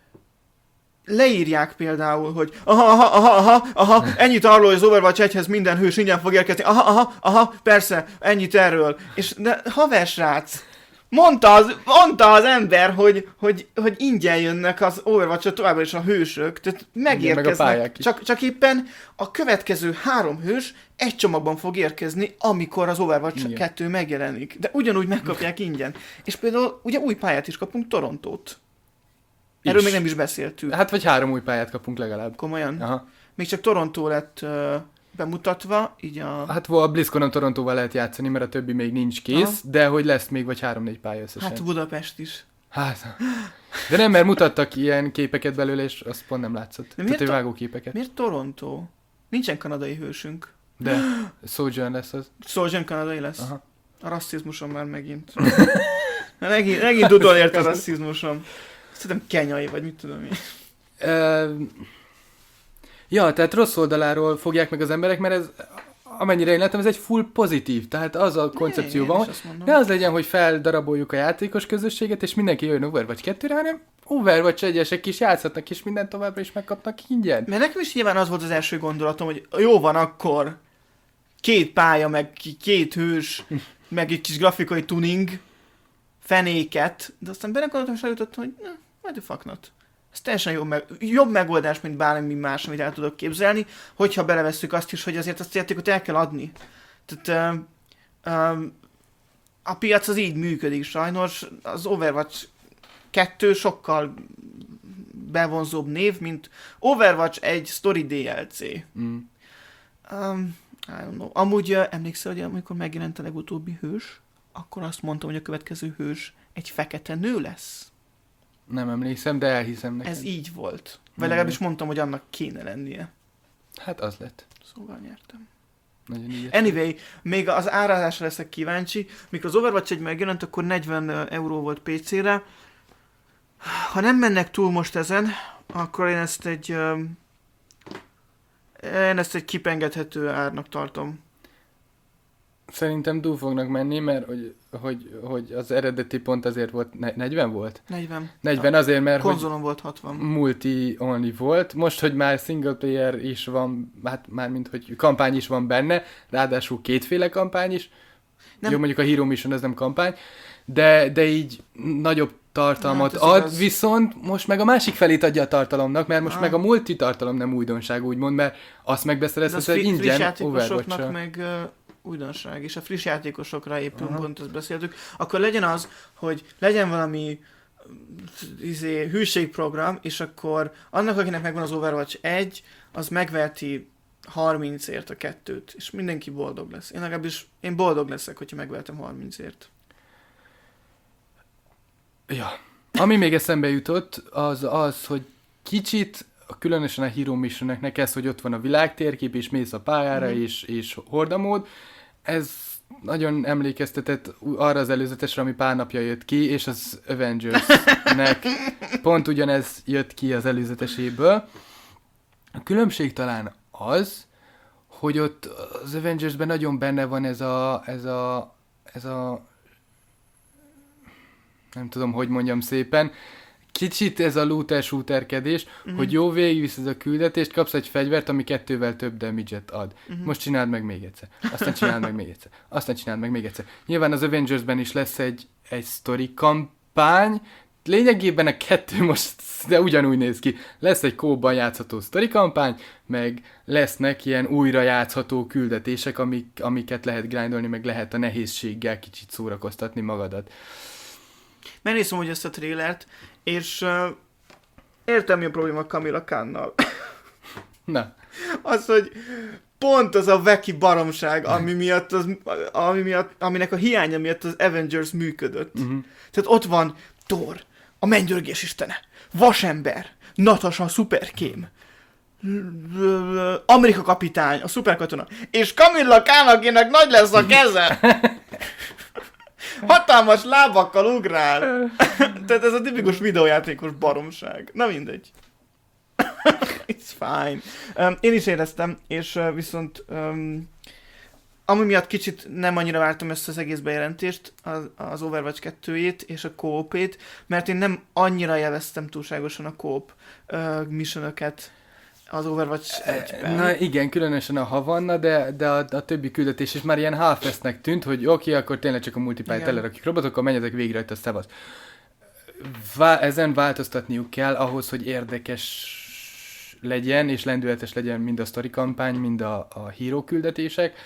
leírják például, hogy aha, aha, aha, aha, aha, ennyit arról, hogy az Overwatch egyhez minden hős ingyen fog érkezni, aha, aha, aha, persze, ennyit erről. És de haver srác, mondta az, mondta az ember, hogy, hogy, hogy ingyen jönnek az Overwatch-ra továbbra is a hősök, tehát megérkeznek, meg csak, csak éppen a következő három hős egy csomagban fog érkezni, amikor az Overwatch Igen. kettő megjelenik, de ugyanúgy megkapják ingyen. És például ugye új pályát is kapunk, Torontót. Erről is. Még nem is beszéltünk. Hát vagy három új pályát kapunk legalább. Komolyan? Aha. Még csak Torontó lett uh, bemutatva, így a... Hát a BlizzConon Torontóval lehet játszani, mert a többi még nincs kész, Aha. de hogy lesz még vagy három-négy pálya összesen. Hát Budapest is. Hát, de nem, mert mutattak ilyen képeket belőle, és azt pont nem látszott. De miért, Tehát, to- vágóképeket. miért Torontó? Nincsen kanadai hősünk. De Sojourn lesz az. Sojourn kanadai lesz. Aha. A rasszizmusom már megint. megint, megint utolért a rasszizmusom. Szerintem kenyai, vagy mit tudom én. Uh, ja, tehát rossz oldaláról fogják meg az emberek, mert ez, amennyire én láttam, ez egy full pozitív. Tehát az a koncepció van, hogy ne az legyen, hogy feldaraboljuk a játékos közösséget, és mindenki jön Overwatch kettőre, hanem Overwatch egyesek is játszhatnak, és minden továbbra is megkapnak ingyen. Mert nekem is nyilván az volt az első gondolatom, hogy jó van akkor két pálya, meg két hős, meg egy kis grafikai tuning, fenéket, de aztán belegondoltam, és eljutottam, hogy na, what the fuck not. Ez teljesen jobb, meg, jobb megoldás, mint bármi más, amit el tudok képzelni, hogyha belevesszük azt is, hogy azért azt a játékot el kell adni. Tehát uh, uh, a piac az így működik sajnos, az Overwatch kettő sokkal bevonzóbb név, mint Overwatch egy Story dé el cé. Mm. Um, I don't know. Amúgy uh, emlékszel, hogy amikor megjelent a legutóbbi hős, akkor azt mondtam, hogy a következő hős egy fekete nő lesz. Nem emlékszem, de elhiszem neked. Ez így volt. Vagy legalábbis mondtam, hogy annak kéne lennie. Hát az lett. Szóval nyertem. Nagyon így. Anyway, még az árazásra leszek kíváncsi. Mikor az Overwatch egy megjelent, akkor negyven euró volt pé cére. Ha nem mennek túl most ezen, akkor én ezt egy um, én ezt egy kipengedhető árnak tartom. Szerintem túl fognak menni, mert hogy, hogy, hogy az eredeti pont azért volt, negyven volt? negyven. negyven azért, mert konzolon volt hatvan. Multi-only volt. Most, hogy már single player is van, hát már mint hogy kampány is van benne, ráadásul kétféle kampány is. Nem. Jó, mondjuk a Hero Mission ez nem kampány, de, de így nagyobb tartalmat hát ad, igaz. Viszont most meg a másik felét adja a tartalomnak, mert most ah. meg a multi tartalom nem újdonság, úgymond, mert azt megbeszerezheted ingyen Overwatch-ra. meg uh, újdonság, és a friss játékosokra épül, pont ezt beszéltük, akkor legyen az, hogy legyen valami izé, hűségprogram, és akkor annak, akinek megvan az Overwatch egy, az megveheti harmincért a kettőt, és mindenki boldog lesz. Én legalábbis, én boldog leszek, hogyha megvehetem harmincért. Ja. Ami még eszembe jutott, az az, hogy kicsit, különösen a Hero Mission-eknek ez, hogy ott van a világtérkép, és mész a pályára, mm. és, és hordamód, ez nagyon emlékeztetett arra az előzetesre, ami pár napja jött ki, és az Avengers-nek pont ugyanez jött ki az előzeteséből. A különbség talán az, hogy ott az Avengers-ben nagyon benne van ez a, ez a, ez a nem tudom, hogy mondjam szépen, kicsit ez a looter-shooterkedés, uh-huh. hogy jó végigviszed a küldetést, kapsz egy fegyvert, ami kettővel több damage-et ad. Uh-huh. Most csináld meg még egyszer. Aztán csináld meg még egyszer. Aztán csináld meg még egyszer. Nyilván az Avengers-ben is lesz egy, egy story kampány, lényegében a kettő most de ugyanúgy néz ki. Lesz egy kóban játszható story kampány, meg lesznek ilyen újra játszható küldetések, amik, amiket lehet grindolni, meg lehet a nehézséggel kicsit szórakoztatni magadat. Megnézem, hogy ezt a trailert, és uh, értem, mi a probléma Camilla Khan-nal. Na. Az, hogy pont az a veki baromság, ami miatt az, ami miatt, aminek a hiánya miatt az Avengers működött. Uh-huh. Tehát ott van Thor, a mennydörgés istene, Vasember, Natasha, a szuperkém, Amerika kapitány, a szuperkatona, és Camilla Khan, akinek nagy lesz a keze. Hatalmas lábakkal ugrál! Tehát ez a tipikus videójátékos baromság. Na mindegy. It's fine. Um, én is éreztem, és uh, viszont um, ami miatt kicsit nem annyira vártam ezt az egész bejelentést, az, az Overwatch kettőjét és a co-opét, mert én nem annyira jeleztem túlságosan a co-op uh, missionöket az Overwatch egyben. Na igen, különösen a Havanna, de, de a, a többi küldetés is már ilyen half-nek tűnt, hogy oké, okay, akkor tényleg csak a multiplayer telerakjuk robotokkal, menjetek végre rajta a szevasz. Vá- ezen változtatniuk kell ahhoz, hogy érdekes legyen, és lendületes legyen mind a sztori kampány, mind a, a híró küldetések.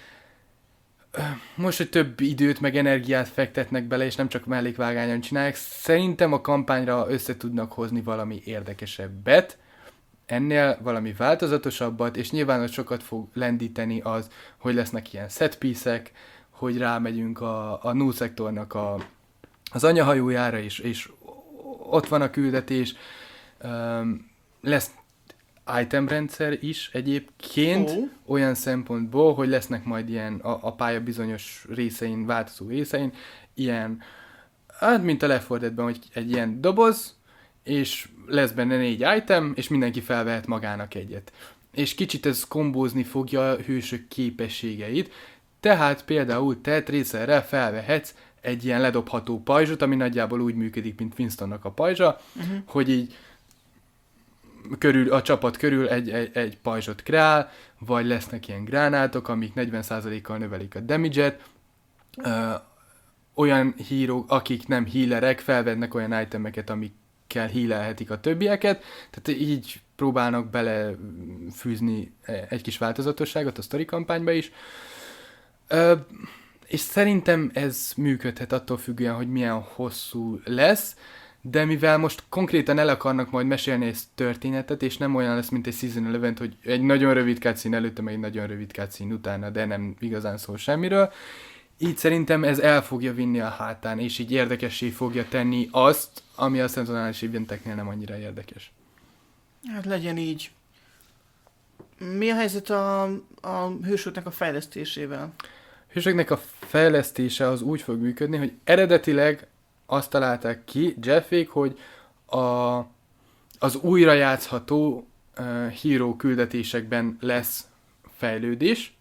Most, hogy több időt meg energiát fektetnek bele, és nem csak mellékvágányon csinálják, szerintem a kampányra össze tudnak hozni valami érdekesebbet, ennél valami változatosabbat, és nyilván hogy sokat fog lendíteni az, hogy lesznek ilyen setpiece-ek, hogy rámegyünk a, a null szektornak a, az anyahajójára, és, és ott van a küldetés. Um, lesz itemrendszer is egyébként, oh. olyan szempontból, hogy lesznek majd ilyen a, a pálya bizonyos részein, változó részein, ilyen, hát mint a Left four Deadben, hogy egy ilyen doboz, és lesz benne négy item, és mindenki felvehet magának egyet. És kicsit ez kombózni fogja a hősök képességeit, tehát például te Tracerrel felvehetsz egy ilyen ledobható pajzsot, ami nagyjából úgy működik, mint Winstonnak a pajzsa, uh-huh. hogy így körül, a csapat körül egy, egy, egy pajzsot kreál, vagy lesznek ilyen gránátok, amik negyven százalékkal növelik a damage-et. Ö, olyan hírók, akik nem healerek, felvednek olyan itemeket, amikkel healelhetik a többieket, tehát így próbálnak belefűzni egy kis változatosságot a sztori kampányba is. Ö, és szerintem ez működhet attól függően, hogy milyen hosszú lesz, de mivel most konkrétan el akarnak majd mesélni egy történetet, és nem olyan lesz, mint egy Season Event, hogy egy nagyon rövid cutscene előtte, meg egy nagyon rövid cutscene utána, de nem igazán szól semmiről, így szerintem ez el fogja vinni a hátán, és így érdekessé fogja tenni azt, ami a szezonális eventeknél nem annyira érdekes. Hát legyen így. Mi a helyzet a, a hősöknek a fejlesztésével? Hősöknek a fejlesztése az úgy fog működni, hogy eredetileg azt találták ki Jeffék, hogy a, az újrajátszható uh, híró küldetésekben lesz fejlődés,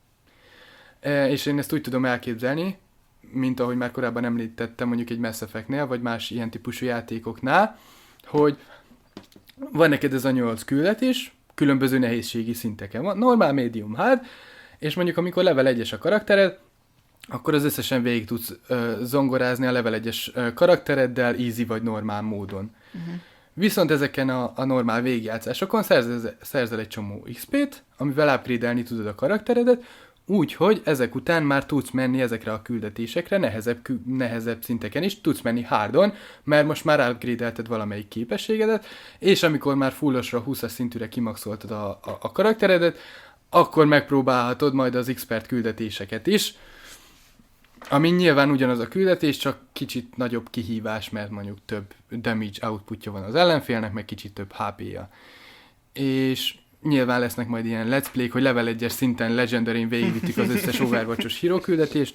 e, és én ezt úgy tudom elképzelni, mint ahogy már korábban említettem mondjuk egy Mass Effectnél, vagy más ilyen típusú játékoknál, hogy van neked ez a nyolc küldetés, különböző nehézségi szinteken van, normál, medium, hard, és mondjuk amikor level egyes a karaktered, akkor az összesen végig tudsz uh, zongorázni a level egyes uh, karaktereddel, easy vagy normál módon. Uh-huh. Viszont ezeken a, a normál végigjátszásokon szerzel, szerzel egy csomó iksz pét, amivel upgrade-elni tudod a karakteredet, úgyhogy ezek után már tudsz menni ezekre a küldetésekre, nehezebb, nehezebb szinteken is, tudsz menni hardon, mert most már upgrade-elted valamelyik képességedet, és amikor már fullosra, húszas szintűre kimaxoltad a, a, a karakteredet, akkor megpróbálhatod majd az expert küldetéseket is, ami nyilván ugyanaz a küldetés, csak kicsit nagyobb kihívás, mert mondjuk több damage outputja van az ellenfélnek, meg kicsit több há pé-ja. És nyilván lesznek majd ilyen let's play-k, hogy level egyes szinten Legendary-n végigvitték az összes Overwatch-os híró küldetést.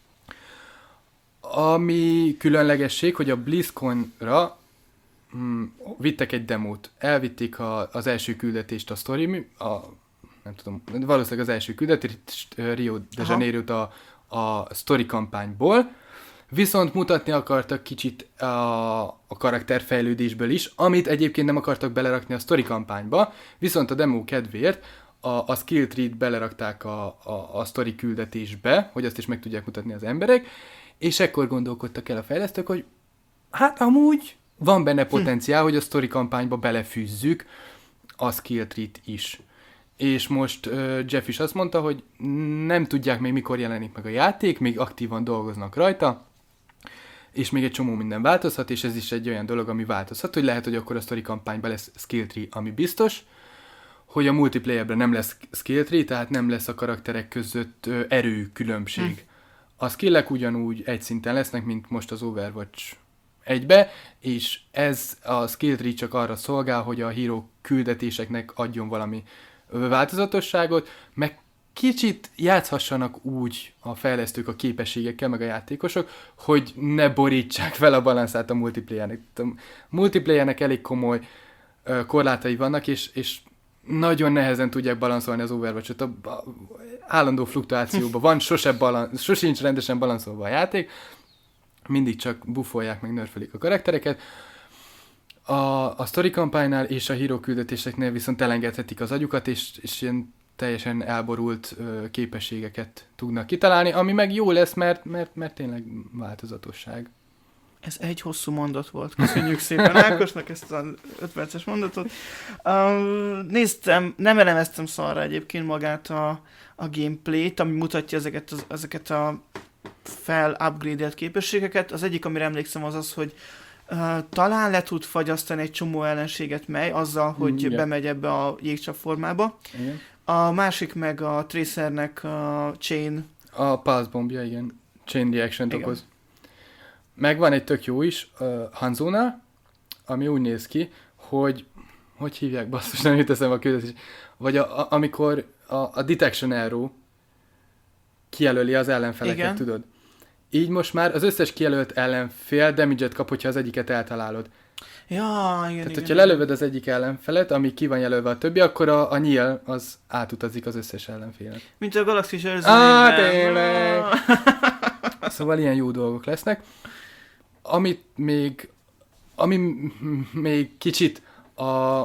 Ami különlegesség, hogy a BlizzConra hm, vittek egy demót. Elvitték a, az első küldetést a story, a, nem tudom, valószínűleg az első küldetést Rio de Janeiro-t a a sztori kampányból, viszont mutatni akartak kicsit a, a karakterfejlődésből is, amit egyébként nem akartak belerakni a sztori kampányba, viszont a demo kedvéért a, a skill tree-t belerakták a, a, a sztori küldetésbe, hogy azt is meg tudják mutatni az emberek, és ekkor gondolkodtak el a fejlesztők, hogy hát amúgy van benne potenciál, hm. hogy a sztori kampányba belefűzzük a skill tree-t is. És most uh, Jeff is azt mondta, hogy nem tudják még mikor jelenik meg a játék, még aktívan dolgoznak rajta, és még egy csomó minden változhat, és ez is egy olyan dolog, ami változhat, hogy lehet, hogy akkor a sztori kampányban lesz skill tree, ami biztos, hogy a multiplayerben nem lesz skill tree, tehát nem lesz a karakterek között uh, erőkülönbség. Hm. A skillek ugyanúgy egy szinten lesznek, mint most az Overwatch egybe, és ez a skill tree csak arra szolgál, hogy a híró küldetéseknek adjon valami változatosságot, meg kicsit játszhassanak úgy a fejlesztők a képességekkel, meg a játékosok, hogy ne borítsák fel a balanszát a multiplayernek. A multiplayernek elég komoly uh, korlátai vannak, és, és nagyon nehezen tudják balanszolni az Overwatch-ot. A, a, állandó fluktuációban van, sose balansz, sosincs rendesen balanszolva a játék, mindig csak buffolják, meg nerfelik a karaktereket. A, a story kampánynál és a hero küldetéseknél viszont elengedhetik az agyukat, és, és ilyen teljesen elborult ö, képességeket tudnak kitalálni, ami meg jó lesz, mert, mert, mert tényleg változatosság. Ez egy hosszú mondat volt. Köszönjük szépen Ákosnak ezt az öt perces mondatot. Uh, néztem, nem elemeztem szarra egyébként magát a, a gameplayt, ami mutatja ezeket, az, ezeket a fel-upgrade-elt képességeket. Az egyik, amire emlékszem, az az, hogy uh, talán le tud fagyasztani egy csomó ellenséget, mely azzal, hogy mm, yeah. bemegy ebbe a jégcsap formába. Igen. A másik meg a Tracernek a Chain. A Pulse bombja, igen. Chain reaction-t okoz. Meg van egy tök jó is, uh, Hanzónál, ami úgy néz ki, hogy hogy hívják, basszus, nem jut eszembe a küldetés. Vagy a, a, amikor a, a Detection Arrow kijelöli az ellenfeleket, igen. Tudod? Így most már az összes kijelölt ellenfél damage-et kap, hogyha az egyiket eltalálod. Ja, igen, Tehát, igen, hogyha lelövöd az egyik ellenfelet, ami ki van jelölve a többi, akkor a, a nyíl az átutazik az összes ellenfélet. Mint a Galaxis őrzőjében. Ah, tényleg! Szóval ilyen jó dolgok lesznek. Amit még, ami még kicsit a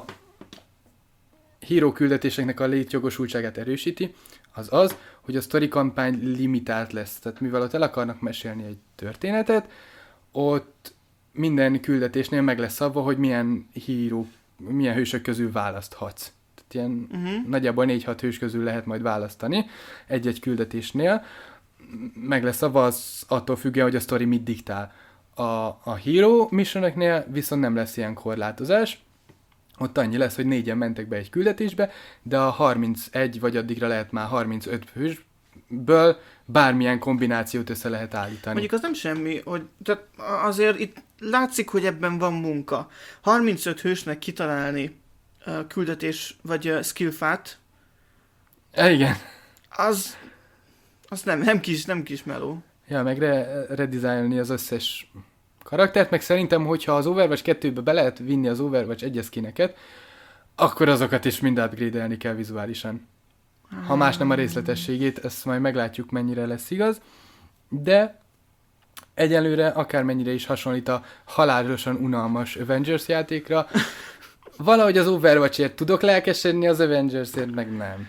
híró küldetéseknek a létjogosultságát erősíti, az az, hogy a story kampány limitált lesz. Tehát mivel ott el akarnak mesélni egy történetet, ott minden küldetésnél meg lesz szabva, hogy milyen híró, milyen hősök közül választhatsz. Tehát ilyen uh-huh. nagyjából négy-hat hős közül lehet majd választani egy-egy küldetésnél. Meg lesz szabva az attól függően, hogy a story mit diktál. A, a hero missioneknél viszont nem lesz ilyen korlátozás. Ott annyi lesz, hogy négyen mentek be egy küldetésbe, de a harmincegy vagy addigra lehet már harmincöt hősből bármilyen kombinációt össze lehet állítani. Mondjuk az nem semmi, hogy tehát azért itt látszik, hogy ebben van munka. harmincöt hősnek kitalálni uh, küldetés vagy uh, skillfát. E, igen. Az, az nem, nem kis, nem kis meló. Ja, meg re- redesignolni az összes karaktert, meg szerintem, hogyha az Overwatch kettőbe be lehet vinni az Overwatch egyes skineket, akkor azokat is mind upgrade-elni kell vizuálisan. Ha más nem a részletességét, ezt majd meglátjuk, mennyire lesz igaz, de egyelőre akármennyire is hasonlít a halálosan unalmas Avengers játékra, valahogy az Overwatchért tudok lelkesedni, az Avengersért meg nem.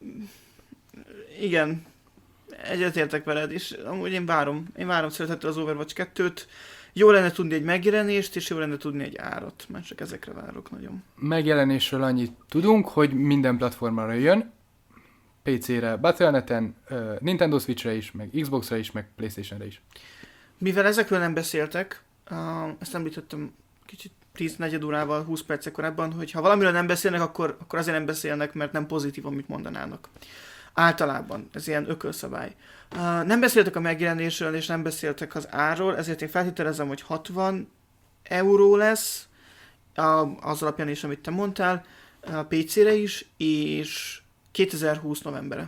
Igen. Egyetértek veled, és amúgy én várom. Én várom szeretettel az Overwatch kettőt. Jó lenne tudni egy megjelenést, és jó lenne tudni egy árat, mert csak ezekre várok nagyon. Megjelenésről annyit tudunk, hogy minden platformra jön. pé cére, battle dot net-en, Nintendo Switchre is, meg Xboxra is, meg PlayStationre is. Mivel ezekről nem beszéltek, ezt említettem kicsit tíz-negyed órával, húsz percek korábban, hogy ha valamiről nem beszélnek, akkor, akkor azért nem beszélnek, mert nem pozitív, amit mondanának. Általában, ez ilyen ökölszabály. Uh, nem beszéltek a megjelenésről, és nem beszéltek az árról, ezért én feltételezem, hogy hatvan euró lesz, uh, az alapján is, amit te mondtál, a pé cére is, és kétezer-húsz novembere.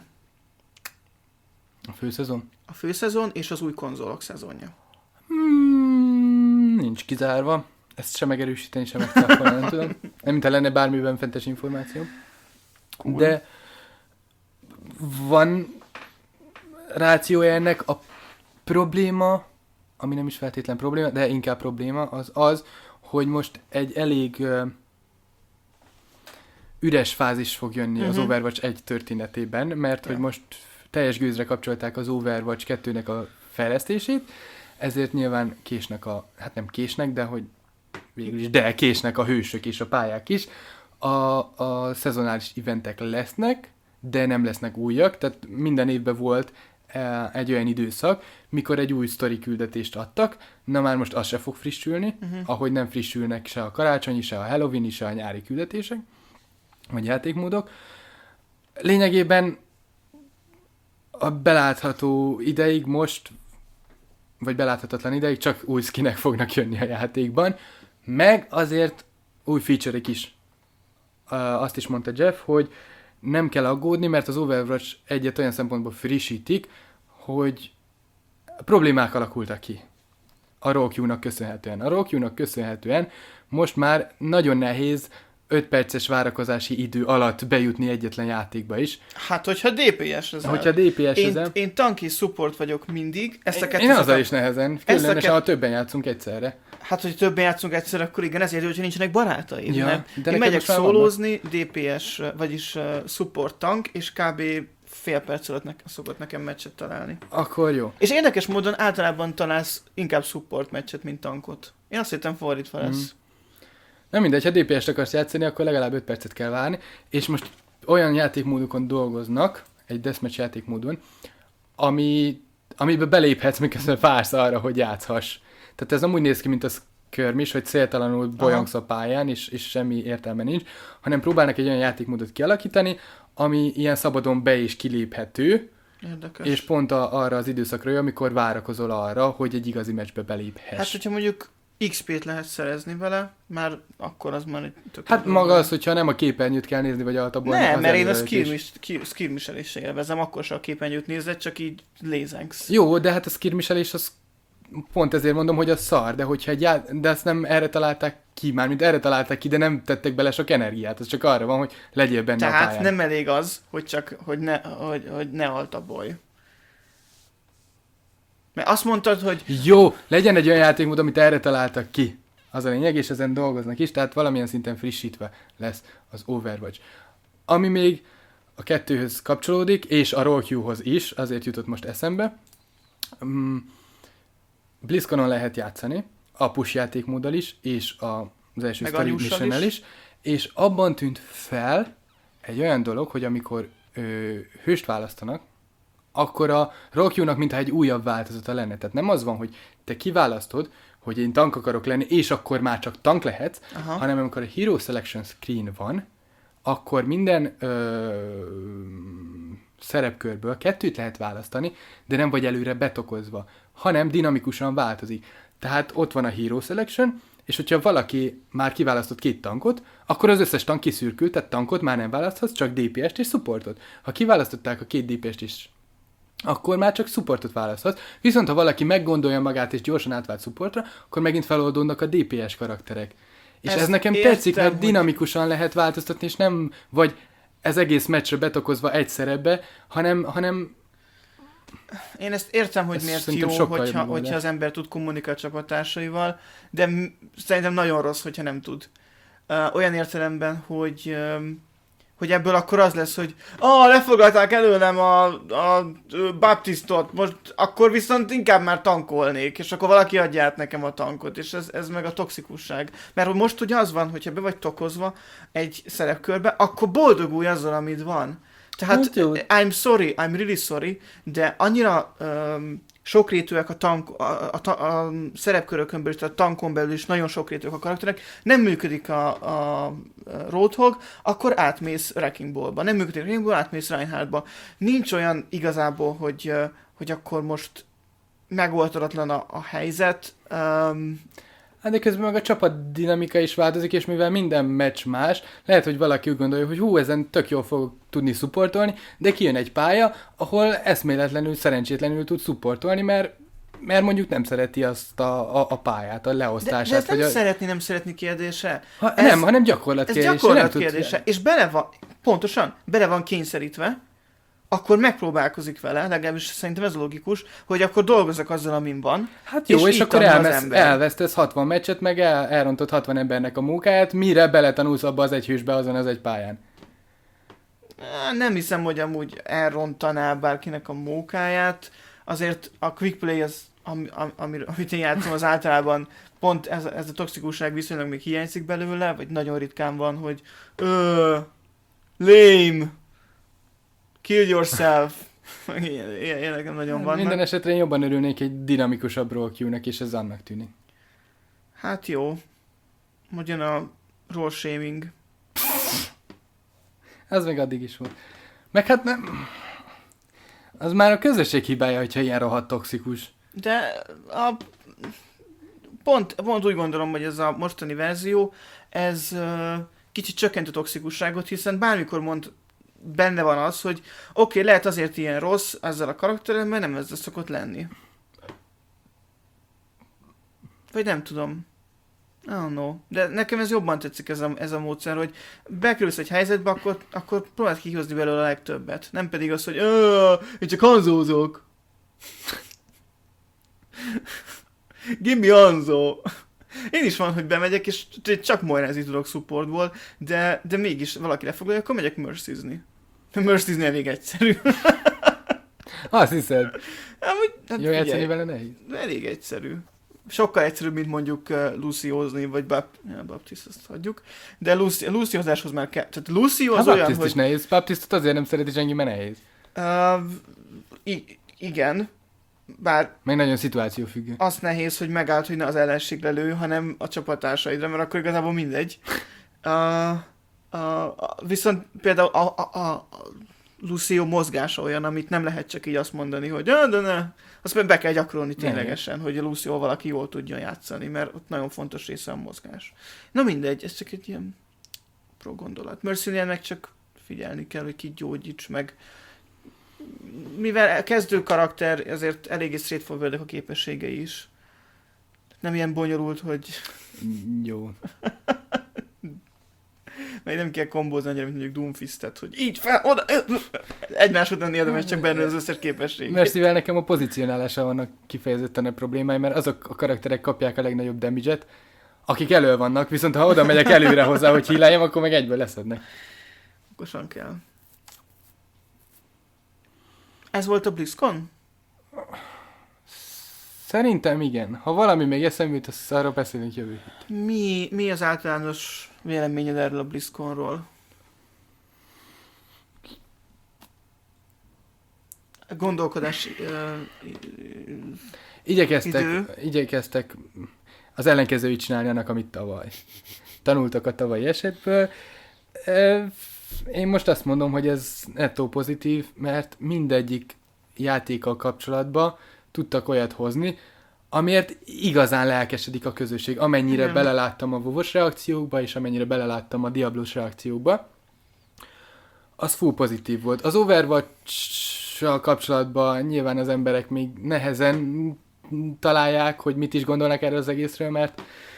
A főszezon? A főszezon és az új konzolok szezonja. Hmm, nincs kizárva. Ezt sem megerősíteni, sem megtáfolni, nem tudom. Nem mint lenne bármiben fentes információ. Cool. De van rációja ennek. A probléma, ami nem is feltétlen probléma, de inkább probléma, az az, hogy most egy elég uh, üres fázis fog jönni uh-huh. az Overwatch egy történetében, mert ja. hogy most teljes gőzre kapcsolták az Overwatch kettőnek a fejlesztését, ezért nyilván késnek a, hát nem késnek, de hogy végül is, de késnek a hősök és a pályák is. A, a szezonális eventek lesznek, de nem lesznek újak, tehát minden évben volt egy olyan időszak, mikor egy új sztori küldetést adtak, na már most az se fog frissülni, uh-huh. ahogy nem frissülnek se a karácsonyi, se a Halloween, se a nyári küldetések, vagy játékmódok. Lényegében a belátható ideig most, vagy beláthatatlan ideig csak új skinek fognak jönni a játékban, meg azért új feature-ek is. Azt is mondta Jeff, hogy nem kell aggódni, mert az Overwatch egyet olyan szempontból frissítik, hogy problémák alakultak ki a roll queue-nak köszönhetően. A roll queue-nak köszönhetően most már nagyon nehéz öt perces várakozási idő alatt bejutni egyetlen játékba is. Hát, hogyha dé pé es-ezel. Hogyha dé pé es-ezel. Én, én tanki support vagyok mindig. Ezt a én azzal is nehezen. Különösen, kett... ha többen játszunk egyszerre. Hát, hogy többen játszunk egyszerre, akkor igen, ezért, hogyha nincsenek barátaid. Ja, mert de én megyek szólózni, dé pé es, vagyis uh, support tank, és kb. Fél perc alatt ne, szokott nekem meccset találni. Akkor jó. És érdekes módon általában találsz inkább support meccset, mint tankot. Én azt hittem fordítva lesz. Mm. Nem mindegy, ha dé pé est akarsz játszani, akkor legalább öt percet kell várni, és most olyan játékmódokon dolgoznak, egy deathmatch játékmódon, ami, amiben beléphetsz, miközben vársz arra, hogy játszhass. Tehát ez amúgy néz ki, mint a skirmish, hogy céltalanul bolyongsz a pályán, és, és semmi értelme nincs, hanem próbálnak egy olyan játékmódot kialakítani, ami ilyen szabadon be- és kiléphető, érdekes. És pont a, arra az időszakra jön, amikor várakozol arra, hogy egy igazi meccsbe beléphess. Hát, hogyha mondjuk iksz pét lehet szerezni vele, már akkor az már egy tök. Hát maga az, hogyha nem a képernyőt kell nézni, vagy altaból. Nem, mert én a skirmish-elésre élvezem, akkor se a képernyőt nézed, csak így lézengsz. Jó, de hát a skirmish-elés az pont ezért mondom, hogy az szar, de hogyha egy já... de azt nem erre találták ki, már mint erre találták ki, de nem tettek bele sok energiát, az csak arra van, hogy legyél benne tehát a pályán. Tehát nem elég az, hogy csak, hogy ne, hogy, hogy ne altabolj. Mert azt mondtad, hogy... Jó, legyen egy olyan játékmód, amit erre találtak ki. Az a lényeg, és ezen dolgoznak is, tehát valamilyen szinten frissítve lesz az Overwatch. Ami még a kettőhöz kapcsolódik, és a roll queue-hoz is, azért jutott most eszembe. Um, BlizzConon lehet játszani, a push játékmóddal is, és a, az első Story Mission-nel is. is, és abban tűnt fel egy olyan dolog, hogy amikor ö, hőst választanak, akkor a roll queue-nak mintha egy újabb változata lenne. Tehát nem az van, hogy te kiválasztod, hogy én tank akarok lenni, és akkor már csak tank lehetsz, aha, hanem amikor a Hero Selection Screen van, akkor minden ö, szerepkörből kettőt lehet választani, de nem vagy előre betokozva, hanem dinamikusan változik. Tehát ott van a Hero Selection, és hogyha valaki már kiválasztott két tankot, akkor az összes tank kiszürkül, tehát tankot már nem választhatsz, csak dé pé est és supportot. Ha kiválasztották a két dé pé est is, akkor már csak supportot választhatsz. Viszont ha valaki meggondolja magát és gyorsan átvált supportra, akkor megint feloldódnak a dé pé es karakterek. És ezt ez nekem értem, tetszik, mert hogy... dinamikusan lehet változtatni, és nem vagy ez egész meccsre betokozva egy szerepbe, hanem, hanem én ezt értem, hogy ez miért jó, hogyha, hogyha az ember tud kommunikálni a csapattársaival, de m- szerintem nagyon rossz, hogyha nem tud. Uh, olyan értelemben, hogy, um, hogy ebből akkor az lesz, hogy ah, lefoglalták előlem a, a Baptistot, most akkor viszont inkább már tankolnék, és akkor valaki adja át nekem a tankot, és ez, ez meg a toxikusság. Mert most ugye az van, hogyha be vagy tokozva egy szerepkörbe, akkor boldogulj azzal, amit van. Tehát I'm sorry, I'm really sorry, de annyira um, sokrétűek a, tank, a, a, a, a szerepkörökön belül, tehát a tankon belül is nagyon sokrétűek a karakterek, nem működik a, a Roadhog, akkor átmész Wrecking Ballba, nem működik a Wrecking Ball, átmész Reinhardtba. Nincs olyan igazából, hogy, hogy akkor most megoldatlan a, a helyzet. Um, Hát de közben meg a csapat dinamika is változik, és mivel minden meccs más, lehet, hogy valaki úgy gondolja, hogy hú, ezen tök jól fogok tudni szupportolni, de kijön egy pálya, ahol eszméletlenül, szerencsétlenül tud szupportolni, mert, mert mondjuk nem szereti azt a, a, a pályát, a leosztását. De, de ez nem vagy a... szeretni, nem szeretni kérdése. Ha, ez, nem, hanem gyakorlatkérdése. Ez gyakorlatkérdése, és bele van, pontosan, bele van kényszerítve, akkor megpróbálkozik vele, legalábbis szerintem ez logikus, hogy akkor dolgozok azzal, amin van. Hát jó, és, és akkor elvesz, elvesztesz hatvan meccset, meg el, elrontod hatvan embernek a munkáját, mire beletanulsz abba az egy hősbe azon az egy pályán. Nem hiszem, hogy amúgy elrontaná bárkinek a munkáját. Azért a quick play, az, ami, ami, amit én játszom, az általában pont ez, ez a toxikusság viszonylag még hiányzik belőle, vagy nagyon ritkán van, hogy ö, lame, kill yourself. Ilyenek nem nagyon vannak. Minden esetre én jobban örülnék egy dinamikusabb roll queue-nek, és ez annak tűnik. Hát jó. Hogyan a roll shaming. Ez még addig is volt. Meg hát nem... Az már a közösség hibája, hogyha ilyen rohadt toxikus. De a... pont, pont úgy gondolom, hogy ez a mostani verzió, ez uh, kicsit csökkent a toxikusságot, hiszen bármikor mond benne van az, hogy oké, okay, lehet azért ilyen rossz ezzel a karakterem, mert nem ezzel szokott lenni. Vagy nem tudom. I don't know. De nekem ez jobban tetszik ez a, ez a módszer, hogy bekerülsz egy helyzetbe, akkor, akkor próbáld kihozni belőle a legtöbbet. Nem pedig az, hogy én csak hanzózok. Give me Hanzo. Én is van, hogy bemegyek, és csak majrázni tudok supportból, de, de mégis valaki lefoglalja, akkor megyek mercy-zni. Mercy-zni elég egyszerű. Azt hiszed. Amúgy, hát jó játszani vele nehéz? Elég egyszerű. Sokkal egyszerűbb, mint mondjuk uh, Luciózni, vagy Bap- ja, Baptist, azt hagyjuk. De Luci- Luciózáshoz már kell. Tehát Lucio az hát olyan, Baptist hogy... is nehéz. Baptistot azért nem szereti senki, mert nehéz. Uh, i- igen. Bár meg nagyon szituációfüggő. az nehéz, hogy megállt, hogy ne az ellenségre lő, hanem a csapattársaidra, mert akkor igazából mindegy. Uh, uh, viszont például a, a, a Lucio mozgása olyan, amit nem lehet csak így azt mondani, hogy de, de ne. Azt be kell gyakorolni ténylegesen, hogy a Lucio valaki jól tudjon játszani, mert ott nagyon fontos része a mozgás. Na mindegy, ez csak egy ilyen pro gondolat. Mercy-nél meg csak figyelni kell, hogy ki gyógyíts meg. Mivel kezdő karakter, ezért eléggé straightforward a képességei is. Nem ilyen bonyolult, hogy... Jó. Meg nem kell kombózni annyira, mint mondjuk Doomfistet, hogy így fel, oda, egymás után érdemes csak benne az összes képesség. Mercyvel nekem a pozícionálása vannak kifejezetten a problémái, mert azok a karakterek kapják a legnagyobb damage-et, akik elő vannak, viszont ha oda megyek előre hozzá, hogy híláljam, akkor meg egyből leszednek. Okosan kell. Ez volt a BlizzCon? Szerintem igen. Ha valami még eszembe jut, azt arról beszélünk jövő hét. Mi, mi az általános véleményed erről a BlizzConról? A gondolkodás uh, igyekeztek, idő. igyekeztek az ellenkezőit csinálni annak, amit tavaly. Tanultak a tavalyi esetből. Én most azt mondom, hogy ez nettó pozitív, mert mindegyik játékkal kapcsolatban tudtak olyat hozni, amiért igazán lelkesedik a közösség. Amennyire nem. beleláttam a WoW-os reakciókba, és amennyire beleláttam a Diablos reakciókba, az full pozitív volt. Az Overwatch-sal kapcsolatban nyilván az emberek még nehezen találják, hogy mit is gondolnak erről az egészről, mert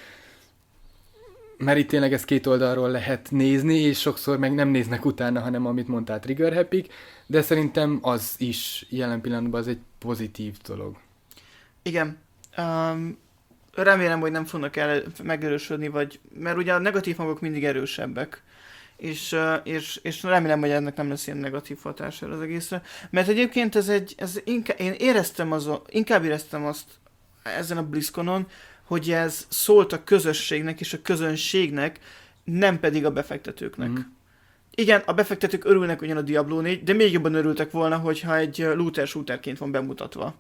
mert itt tényleg ezt két oldalról lehet nézni, és sokszor meg nem néznek utána, hanem amit mondtál, trigger happy, de szerintem az is jelen pillanatban az egy pozitív dolog. Igen. Um, remélem, hogy nem fognak el megerősödni, vagy, mert ugye a negatív hangok mindig erősebbek. És, uh, és, és remélem, hogy ennek nem lesz ilyen negatív hatása az egészre. Mert egyébként ez egy, ez inkább, én éreztem azon, inkább éreztem azt ezen a BlizzConon, hogy ez szólt a közösségnek és a közönségnek, nem pedig a befektetőknek. Mm. Igen, a befektetők örülnek ugyan a Diablo négy, de még jobban örültek volna, hogyha egy looter shooterként van bemutatva.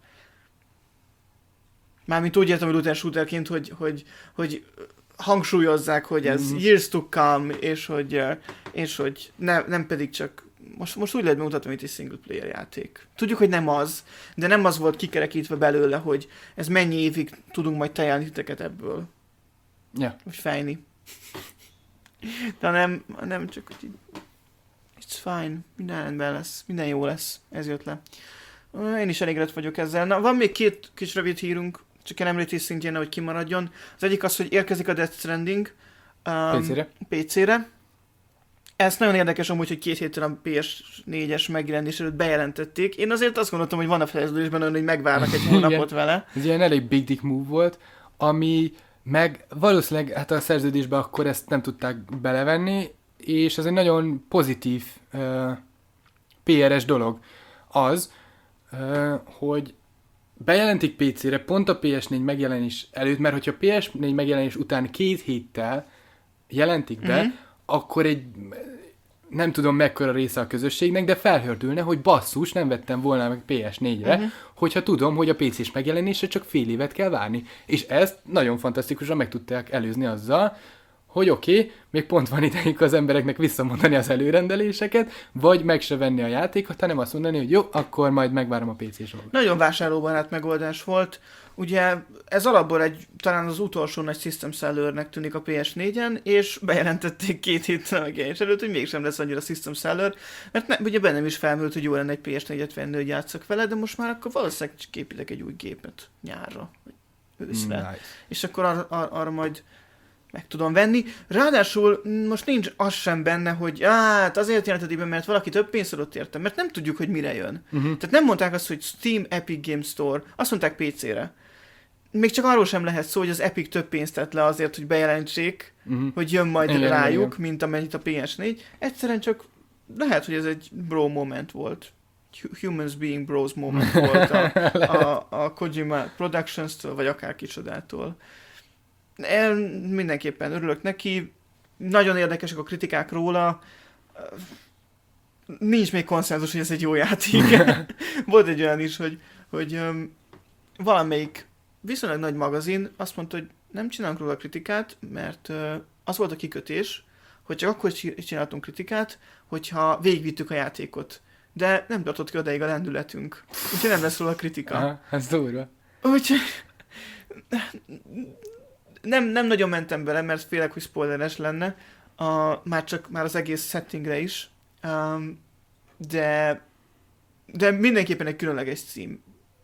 Mármint úgy értem, hogy looter shooterként, hogy, hogy, hogy hangsúlyozzák, hogy ez mm. years to come, és hogy, és hogy ne, nem pedig csak most, most úgy lehet bemutatni, mint egy single player játék. Tudjuk, hogy nem az, de nem az volt kikerekítve belőle, hogy ez mennyi évig tudunk majd tejelni titeket ebből. Ja. Vagy fejni. De nem, nem csak, hogy it's fine, minden rendben lesz, minden jó lesz, ez jött le. Én is elégedett vagyok ezzel. Na, van még két kis rövid hírünk, csak ilyen említés szintjén, hogy kimaradjon. Az egyik az, hogy érkezik a Death Stranding um, pé cére. pé cére. Ez nagyon érdekes amúgy, hogy két héttel a pé es négyes megjelenés előtt bejelentették. Én azért azt gondoltam, hogy van a fejlesztésben olyan, hogy megvárnak egy hónapot vele. Ez ilyen elég big dick move volt, ami meg valószínűleg hát a szerződésben akkor ezt nem tudták belevenni, és ez egy nagyon pozitív uh, pé er es dolog. Az, uh, hogy bejelentik pé cére pont a pé es négy megjelenés előtt, mert hogyha pé es négy megjelenés után két héttel jelentik be, mm-hmm. akkor egy nem tudom mekkora része a közösségnek, de felhördülne, hogy basszus, nem vettem volna meg pé es négyre, uh-huh. hogyha tudom, hogy a pé cés megjelenése csak fél évet kell várni. És ezt nagyon fantasztikusan meg tudták előzni azzal, hogy oké, okay, még pont van idejük az embereknek visszamondani az előrendeléseket, vagy meg se venni a játékot, hanem azt mondani, hogy jó, akkor majd megvárom a pé cés dolgot. Nagyon vásárlóbarát megoldás volt. Ugye ez alapból egy, talán az utolsó nagy system sellernek tűnik a pé es négyen, és bejelentették két héttel megjelenés előtt, hogy mégsem lesz annyira system seller, mert ne, ugye bennem is felmerült, hogy jó lenne egy pé es négyet venni, hogy játszak vele, de most már akkor valószínűleg csak építek egy új gépet nyárra, vagy őszre, nice. És akkor ar- ar- arra majd meg tudom venni. Ráadásul most nincs az sem benne, hogy hát azért jelentetik be, mert valaki több pénzt adott érte, mert nem tudjuk, hogy mire jön. Uh-huh. Tehát nem mondták azt, hogy Steam, Epic Game Store, azt mondták pé cére. Még csak arról sem lehet szó, hogy az Epic több pénzt tett le azért, hogy bejelentsék, uh-huh. hogy jön majd igen, rájuk, igen. mint amennyit a pé es négy. Egyszerűen csak lehet, hogy ez egy bro moment volt. Humans being bros moment volt a, a, a Kojima Productions-től, vagy akár kicsodától. Én mindenképpen örülök neki. Nagyon érdekesek a kritikák róla. Nincs még konszenzus, hogy ez egy jó játék. Volt egy olyan is, hogy, hogy um, valamelyik viszonylag nagy magazin azt mondta, hogy nem csinálunk róla kritikát, mert uh, az volt a kikötés, hogy csak akkor csináltunk kritikát, hogyha végigvittük a játékot. De nem tartott ki odaig a lendületünk. Úgyhogy nem lesz róla kritika. Aha, ez durva. Úgyhogy nem, nem nagyon mentem bele, mert félek, hogy spoileres lenne. A, már csak már az egész settingre is. Um, de, de mindenképpen egy különleges cím.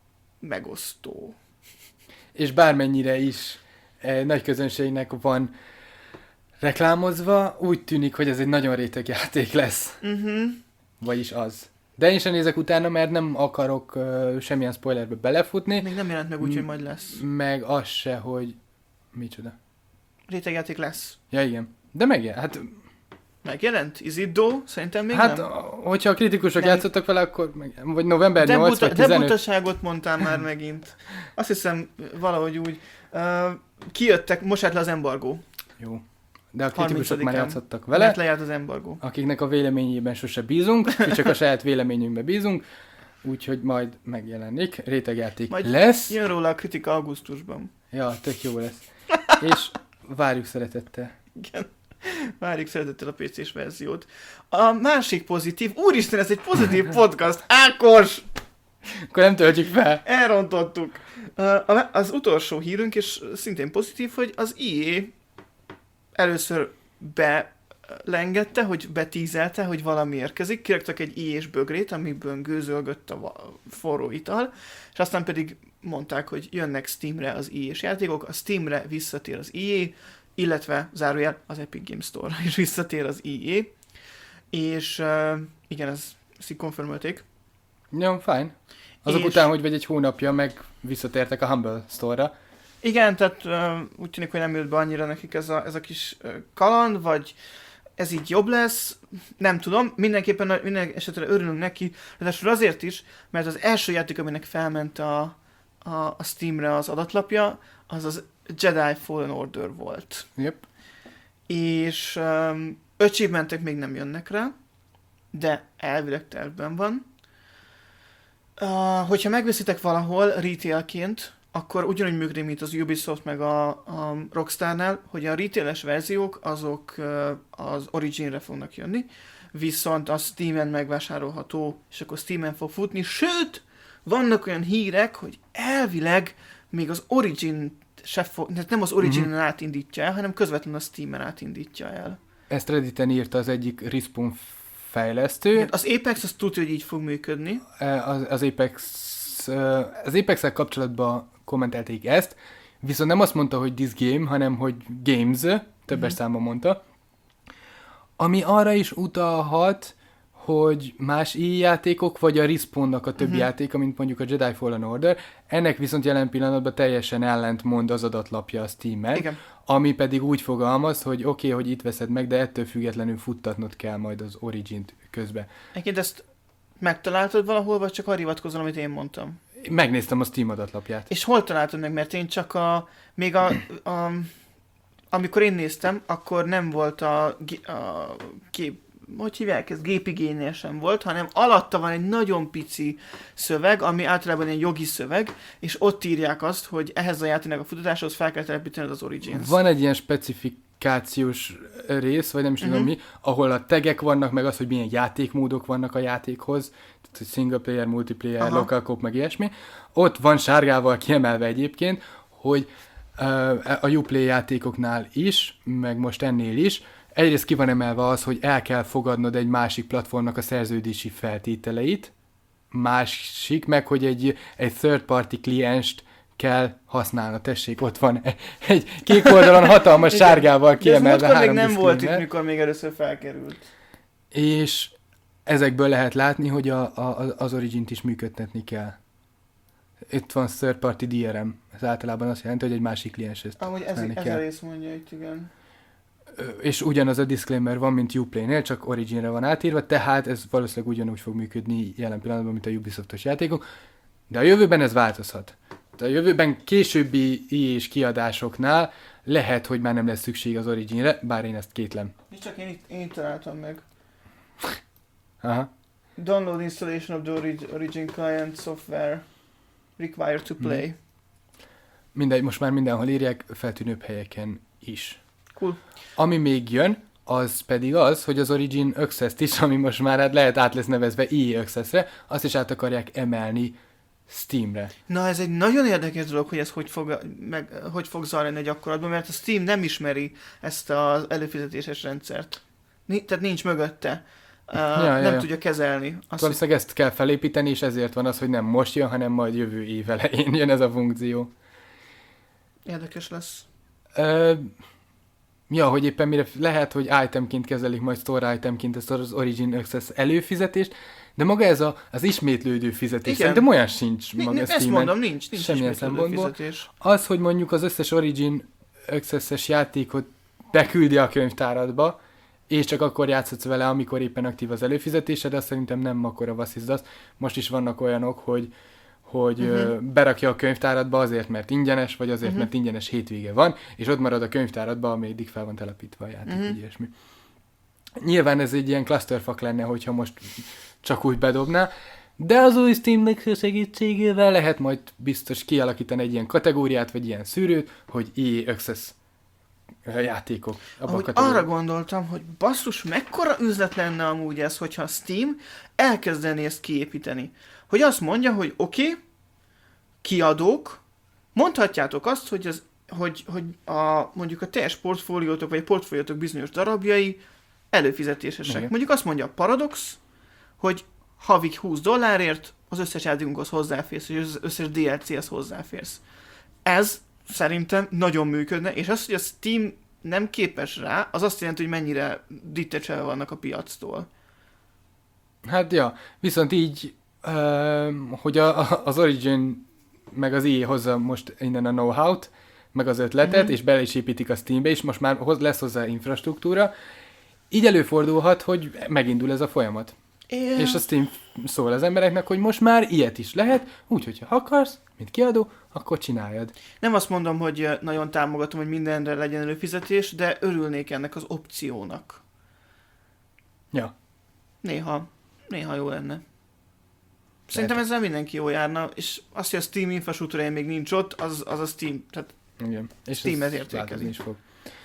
Megosztó. És bármennyire is eh, nagy közönségnek van reklámozva, úgy tűnik, hogy ez egy nagyon réteg játék lesz. Uh-huh. Vagyis az. De én sem nézek utána, mert nem akarok uh, semmilyen spoilerbe belefutni. Még nem jelent meg úgy, hogy majd lesz. Meg az se, hogy... Micsoda? Rétegjáték lesz. Ja, igen. De megjelent. Hát... Megjelent? Is it though? Szerintem még hát, nem. Hát, hogyha a kritikusok nem. játszottak vele, akkor... Meg... Vagy november de nyolc, buta, vagy tizenöt. De butaságot mondtál már megint. Azt hiszem, valahogy úgy. Uh, kijöttek, most állt le az embargó. Jó. De a kritikusok már játszottak vele. Mert lejárt az embargó. Akiknek a véleményében sose bízunk, mi csak a saját véleményünkben bízunk, úgyhogy majd megjelenik. Rétegjáték majd lesz. Jön róla a kritika augusztusban. Ja, tök jó lesz. És várjuk szeretettel. Igen. Várjuk szeretettel a pé cés verziót. A másik pozitív, úristen, ez egy pozitív podcast, Ákos! Akkor nem töltjük fel. Elrontottuk. Az utolsó hírünk, és szintén pozitív, hogy az i á először belengedte, hogy betízelte, hogy valami érkezik. Kiraktak egy i á-s bögrét, amiből gőzölgött a forró ital, és aztán pedig mondták, hogy jönnek Steamre az i á-s játékok, a Steamre visszatér az i á, illetve zárójel az Epic Games Store is visszatér az i á, és uh, igen, ezt, ezt így konfirmálték. Jó, fine. Azok és... után, hogy vagy egy hónapja meg visszatértek a Humble Store-ra. Igen, tehát uh, úgy tűnik, hogy nem jött be annyira nekik ez a, ez a kis uh, kaland, vagy ez így jobb lesz, nem tudom. Mindenképpen minden esetre örülünk neki, ráadásul azért is, mert az első játék, aminek felment a, a, a Steamre az adatlapja, az az Jedi Fallen Order volt. Yep. És um, achievementek még nem jönnek rá, de elvileg tervben van. Uh, hogyha megveszitek valahol retailként, akkor ugyanúgy működik, mint az Ubisoft meg a, a Rockstarnál, hogy a retailes verziók azok uh, az Originre fognak jönni, viszont a Steamen megvásárolható, és akkor Steamen fog futni, sőt, vannak olyan hírek, hogy elvileg még az Origin se fog, nem az Origin-en mm-hmm. átindítja el, hanem közvetlenül a Steamen átindítja el. Ezt Redditen írta az egyik Respawn fejlesztő. Igen, az Apex az tudja, hogy így fog működni. Az, az Apex az Apex-el kapcsolatban kommentelték ezt, viszont nem azt mondta, hogy this game, hanem hogy games, többes mm-hmm. számban mondta. Ami arra is utalhat, hogy más i játékok, vagy a Respawnnak a többi uh-huh. játéka, mint mondjuk a Jedi Fallen Order, ennek viszont jelen pillanatban teljesen ellentmond az adatlapja a Steam-en, igen. Ami pedig úgy fogalmaz, hogy oké, okay, hogy itt veszed meg, de ettől függetlenül futtatnod kell majd az Origin-t közben. Egyébként ezt megtaláltad valahol, vagy csak arra hivatkozol, amit én mondtam? Megnéztem a Steam adatlapját. És hol találtad meg? Mert én csak a... Még a... a amikor én néztem, akkor nem volt a... a kép, hogy hívják ez? gépigénynél sem volt, hanem alatta van egy nagyon pici szöveg, ami általában egy jogi szöveg, és ott írják azt, hogy ehhez a játéknak a futatáshoz fel kell telepítened az Origins. Van egy ilyen specifik applikációs rész, vagy nem is uh-huh. tudom mi, ahol a tagek vannak, meg az, hogy milyen játékmódok vannak a játékhoz, tehát hogy single player, multiplayer, Aha. local co-op, meg ilyesmi. Ott van sárgával kiemelve egyébként, hogy uh, a Uplay játékoknál is, meg most ennél is, egyrészt ki van emelve az, hogy el kell fogadnod egy másik platformnak a szerződési feltételeit, másik meg, hogy egy, egy third party klienst kell használni. Tessék, ott van egy kék oldalon hatalmas sárgával kiemelve három disclaimer. még nem volt itt, mikor még először felkerült. És ezekből lehet látni, hogy a, a, az Origin-t is működtetni kell. Itt van third party dé er em. Ez általában azt jelenti, hogy egy másik klienshez Amúgy ez, ez a rész mondja itt, igen. És ugyanaz a disclaimer van, mint Uplay-nél, csak Originre van átírva, tehát ez valószínűleg ugyanúgy fog működni jelen pillanatban, mint a Ubisoftos játékok, de a jövőben ez változhat. De a jövőben későbbi i á-s kiadásoknál lehet, hogy már nem lesz szükség az Originre, bár én ezt kétlem. Nincs csak én itt, én itt találtam meg. Aha. Download installation of the Origin client software required to play. Hmm. Mindegy, most már mindenhol írják, feltűnőbb helyeken is. Cool. Ami még jön, az pedig az, hogy az Origin Access-t is, ami most már hát lehet át lesz nevezve i á Access-re, azt is át akarják emelni Steamre. Na, ez egy nagyon érdekes dolog, hogy ez hogy fog, meg, hogy fog zajlani egy gyakorlatban, mert a Steam nem ismeri ezt az előfizetéses rendszert. Ni- tehát nincs mögötte. Uh, ja, nem ja, tudja kezelni. Azt, valószínűleg ezt kell felépíteni, és ezért van az, hogy nem most jön, hanem majd jövő év elején jön ez a funkció. Érdekes lesz. Uh, Ja, hogy éppen mire lehet, hogy itemként kezelik majd store itemként ezt az Origin Access előfizetést, de maga ez a, az ismétlődő fizetés, szerintem olyan sincs maga Ni- Ezt mondom, nincs, nincs semmilyen szempontból. Az, hogy mondjuk az összes Origin Access-es játékot beküldi a könyvtáradba, és csak akkor játszhatsz vele, amikor éppen aktív az előfizetése, de azt szerintem nem akkora vasszizdasz. Most is vannak olyanok, hogy hogy uh-huh. berakja a könyvtáradba azért, mert ingyenes, vagy azért, uh-huh. mert ingyenes hétvége van, és ott marad a könyvtáradba, ameddig fel van telepítve a játék, uh-huh. ilyesmi. Nyilván ez egy ilyen clusterfuck lenne, hogyha most csak úgy bedobná, de az új Steamnek segítségével lehet majd biztos kialakítani egy ilyen kategóriát, vagy ilyen szűrőt, hogy i á Access játékok. Ahogy arra gondoltam, hogy basszus, mekkora üzlet lenne amúgy ez, hogyha Steam elkezdené ezt kiépíteni. Hogy azt mondja, hogy oké, okay, kiadók, mondhatjátok azt, hogy, az, hogy, hogy a, mondjuk a teljes portfóliótok, vagy a portfóliótok bizonyos darabjai előfizetésesek. Igen. Mondjuk azt mondja a Paradox, hogy havig húsz dollárért az összes játékunkhoz hozzáférsz, és az összes dé el céhez hozzáférsz. Ez szerintem nagyon működne, és az, hogy a Steam nem képes rá, az azt jelenti, hogy mennyire ditecselve vannak a piactól. Hát ja, viszont így, uh, hogy a, az Origin meg az i á hozza most innen a know-how-t, meg az ötletet, mm-hmm. és bele is építik a Steambe, és most már lesz hozzá infrastruktúra, így előfordulhat, hogy megindul ez a folyamat. Yeah. És a Steam szól az embereknek, hogy most már ilyet is lehet, úgyhogy ha akarsz, mint kiadó, akkor csináljad. Nem azt mondom, hogy nagyon támogatom, hogy mindenre legyen előfizetés, de örülnék ennek az opciónak. Ja. Néha, néha jó lenne. Szerintem ezzel mindenki jó járna, és azt, hogy a Steam infrastruktúrája még nincs ott, az, az a Steam, tehát igen. És Steam ez értékeli. Is fog.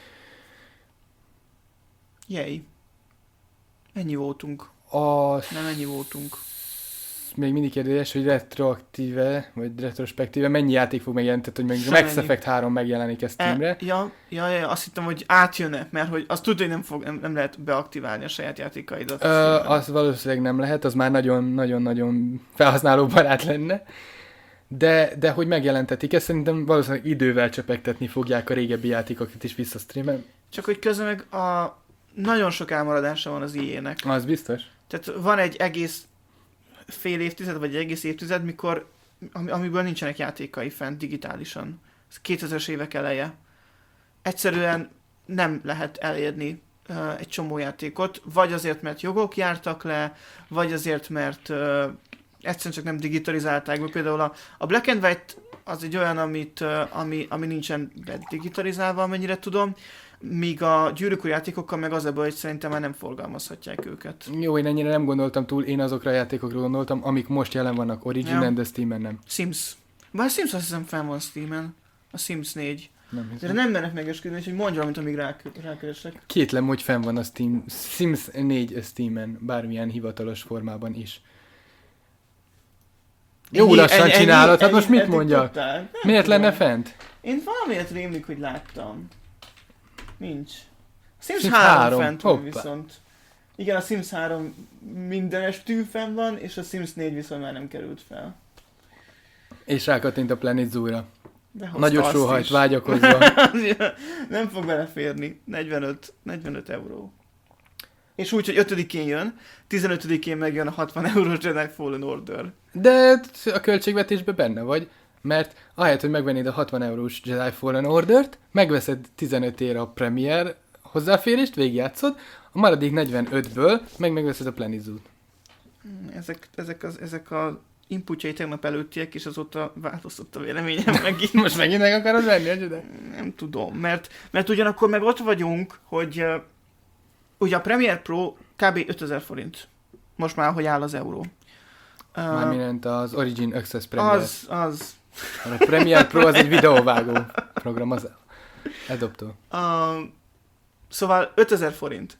Jej. Ennyi voltunk. A... Nem ennyi voltunk. Még mindig kérdés, hogy retroaktíve, vagy retrospektíve mennyi játék fog megjelenni, tehát hogy még Max Effect három megjelenik ezt Steamre. E, ja, ja, ja, azt hittem, hogy átjönne, mert hogy azt tudja, hogy nem, fog, nem, nem lehet beaktiválni a saját játékaidat. Ö, az valószínűleg nem lehet, az már nagyon-nagyon-nagyon felhasználóbarát lenne. De, de hogy megjelentetik, ezt szerintem valószínűleg idővel csepegtetni fogják a régebbi játékokat is vissza streamen. Csak hogy közben meg a nagyon sok elmaradása van az i á-nek. Az biztos. Tehát van egy egész fél évtized, vagy egy egész évtized, mikor, amiből nincsenek játékai fent digitálisan. Ez kétezres évek eleje. Egyszerűen nem lehet elérni uh, egy csomó játékot, vagy azért, mert jogok jártak le, vagy azért, mert uh, egyszerűen csak nem digitalizálták. Például a, a Black and White az egy olyan, amit, uh, ami, ami nincsen digitalizálva, amennyire tudom, míg a Gyűrűk Ura játékokkal meg az a baj, hogy szerintem már nem forgalmazhatják őket. Jó, én ennyire nem gondoltam túl, én azokra a játékokra gondoltam, amik most jelen vannak Originen, ja. de Steamen nem. Sims. Bár a Sims azt hiszem fenn van Steamen. A Sims négy. Nem De hiszem. nem merek megesküdni, hogy mondj valamit, amíg rák- rákeresek. Kétlem, hogy fenn van a Steam, Sims négy Steamen, bármilyen hivatalos formában is. Jó Ennyi- lassan ennyi- csinálod, hát ennyi- most mit eddig mondjak? tudtál? Nem Miért tudom. lenne fent? Én valamiért rémlik, hogy láttam. Nincs. A Sims, Sims három, három, fent van hoppá. viszont. Igen, a Sims három mindenes tű fenn van, és a Sims négy viszont már nem került fel. És rákattint a Planet Zoo-ra. De hozta Nagyot azt sóhajt, is. vágyakozva. Nem fog beleférni. negyvenöt, negyvenöt euró. És úgy, hogy ötödikén jön, tizenötödikén megjön a hatvan eurós Jedi Fallen Order. De a költségvetésben benne vagy, mert ahelyett, hogy megvennéd a hatvan eurós Jedi Fallen Order-t, megveszed tizenöt ér a Premier hozzáférést, végigjátszod, a maradék negyvenötből meg megveszed a Planet Zoo-t. Ezek, ezek, az, ezek a inputjai tegnap előttiek, és azóta változtott a véleményem megint. Most megint meg akarod venni a Jedi? Nem tudom, mert, mert ugyanakkor meg ott vagyunk, hogy uh, ugye a Premiere Pro kb. ötezer forint. Most már, hogy áll az euró. Uh, Már mindent az Origin Access Premier. az, az. A Premiere Pro az egy videóvágó program, az Adobe-tól. Uh, szóval ötezer forint.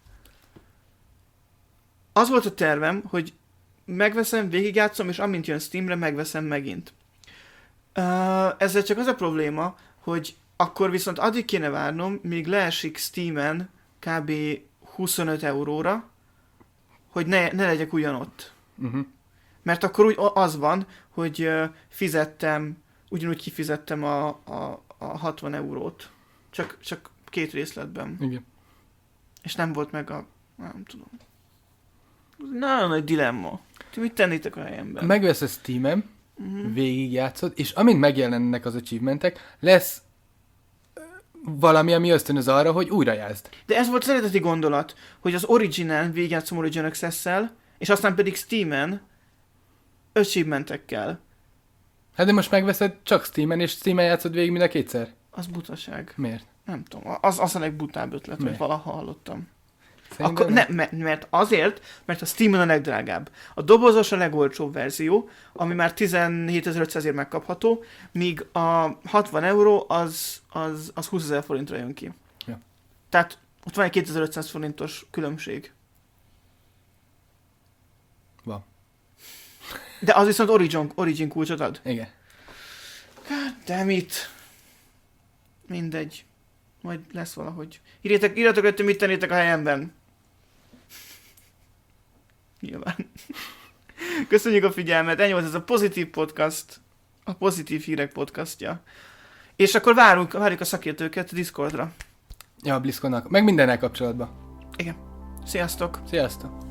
Az volt a tervem, hogy megveszem, végigjátszom, és amint jön Steamre, megveszem megint. Uh, ezzel csak az a probléma, hogy akkor viszont addig kéne várnom, míg leesik Steamen kb. huszonöt euróra, hogy ne, ne legyek ugyanott. Uh-huh. Mert akkor úgy az van, hogy uh, fizettem, ugyanúgy kifizettem a, a, a hatvan eurót. Csak, csak két részletben. Igen. És nem volt meg a... Nem tudom. Nagyon nagy dilemma. Ti mit tennétek a helyemben? Megveszed Steam-en, uh-huh. végigjátszod, és amint megjelennek az achievementek, lesz ö, valami, ami ösztönöz arra, hogy újra játszd. De ez volt az eredeti gondolat, hogy az Originen végigjátszom Origin Access-szel, és aztán pedig Steam-en achievementekkel. Hát de most megveszed csak Steam-en, és Steam-en játszod végig mind a kétszer. Az butaság. Miért? Nem tudom. Az, az a legbutább ötlet, Mi? hogy valaha hallottam. Szerintem Akkor, ne, mert, mert azért, mert a Steam-en a legdrágább. A dobozos a legolcsóbb verzió, ami már tizenhétezer-ötszázért megkapható, míg a hatvan euró az, az, az húszezer forintra jön ki. Ja. Tehát ott van egy kétezer-ötszáz forintos különbség. Van. De az viszont Origin, Origin kulcsot ad. Igen. Damn it. Mindegy. Majd lesz valahogy. Írjátok, írjátok, hogy mit tennétek a helyemben. Nyilván. Köszönjük a figyelmet. Ennyi volt ez a Pozitív Podcast. A Pozitív Hírek podcastja. És akkor várunk, várjuk a szakértőket Discordra. Ja, a BlizzConnak. Meg mindennel kapcsolatban. Igen. Sziasztok! Sziasztok!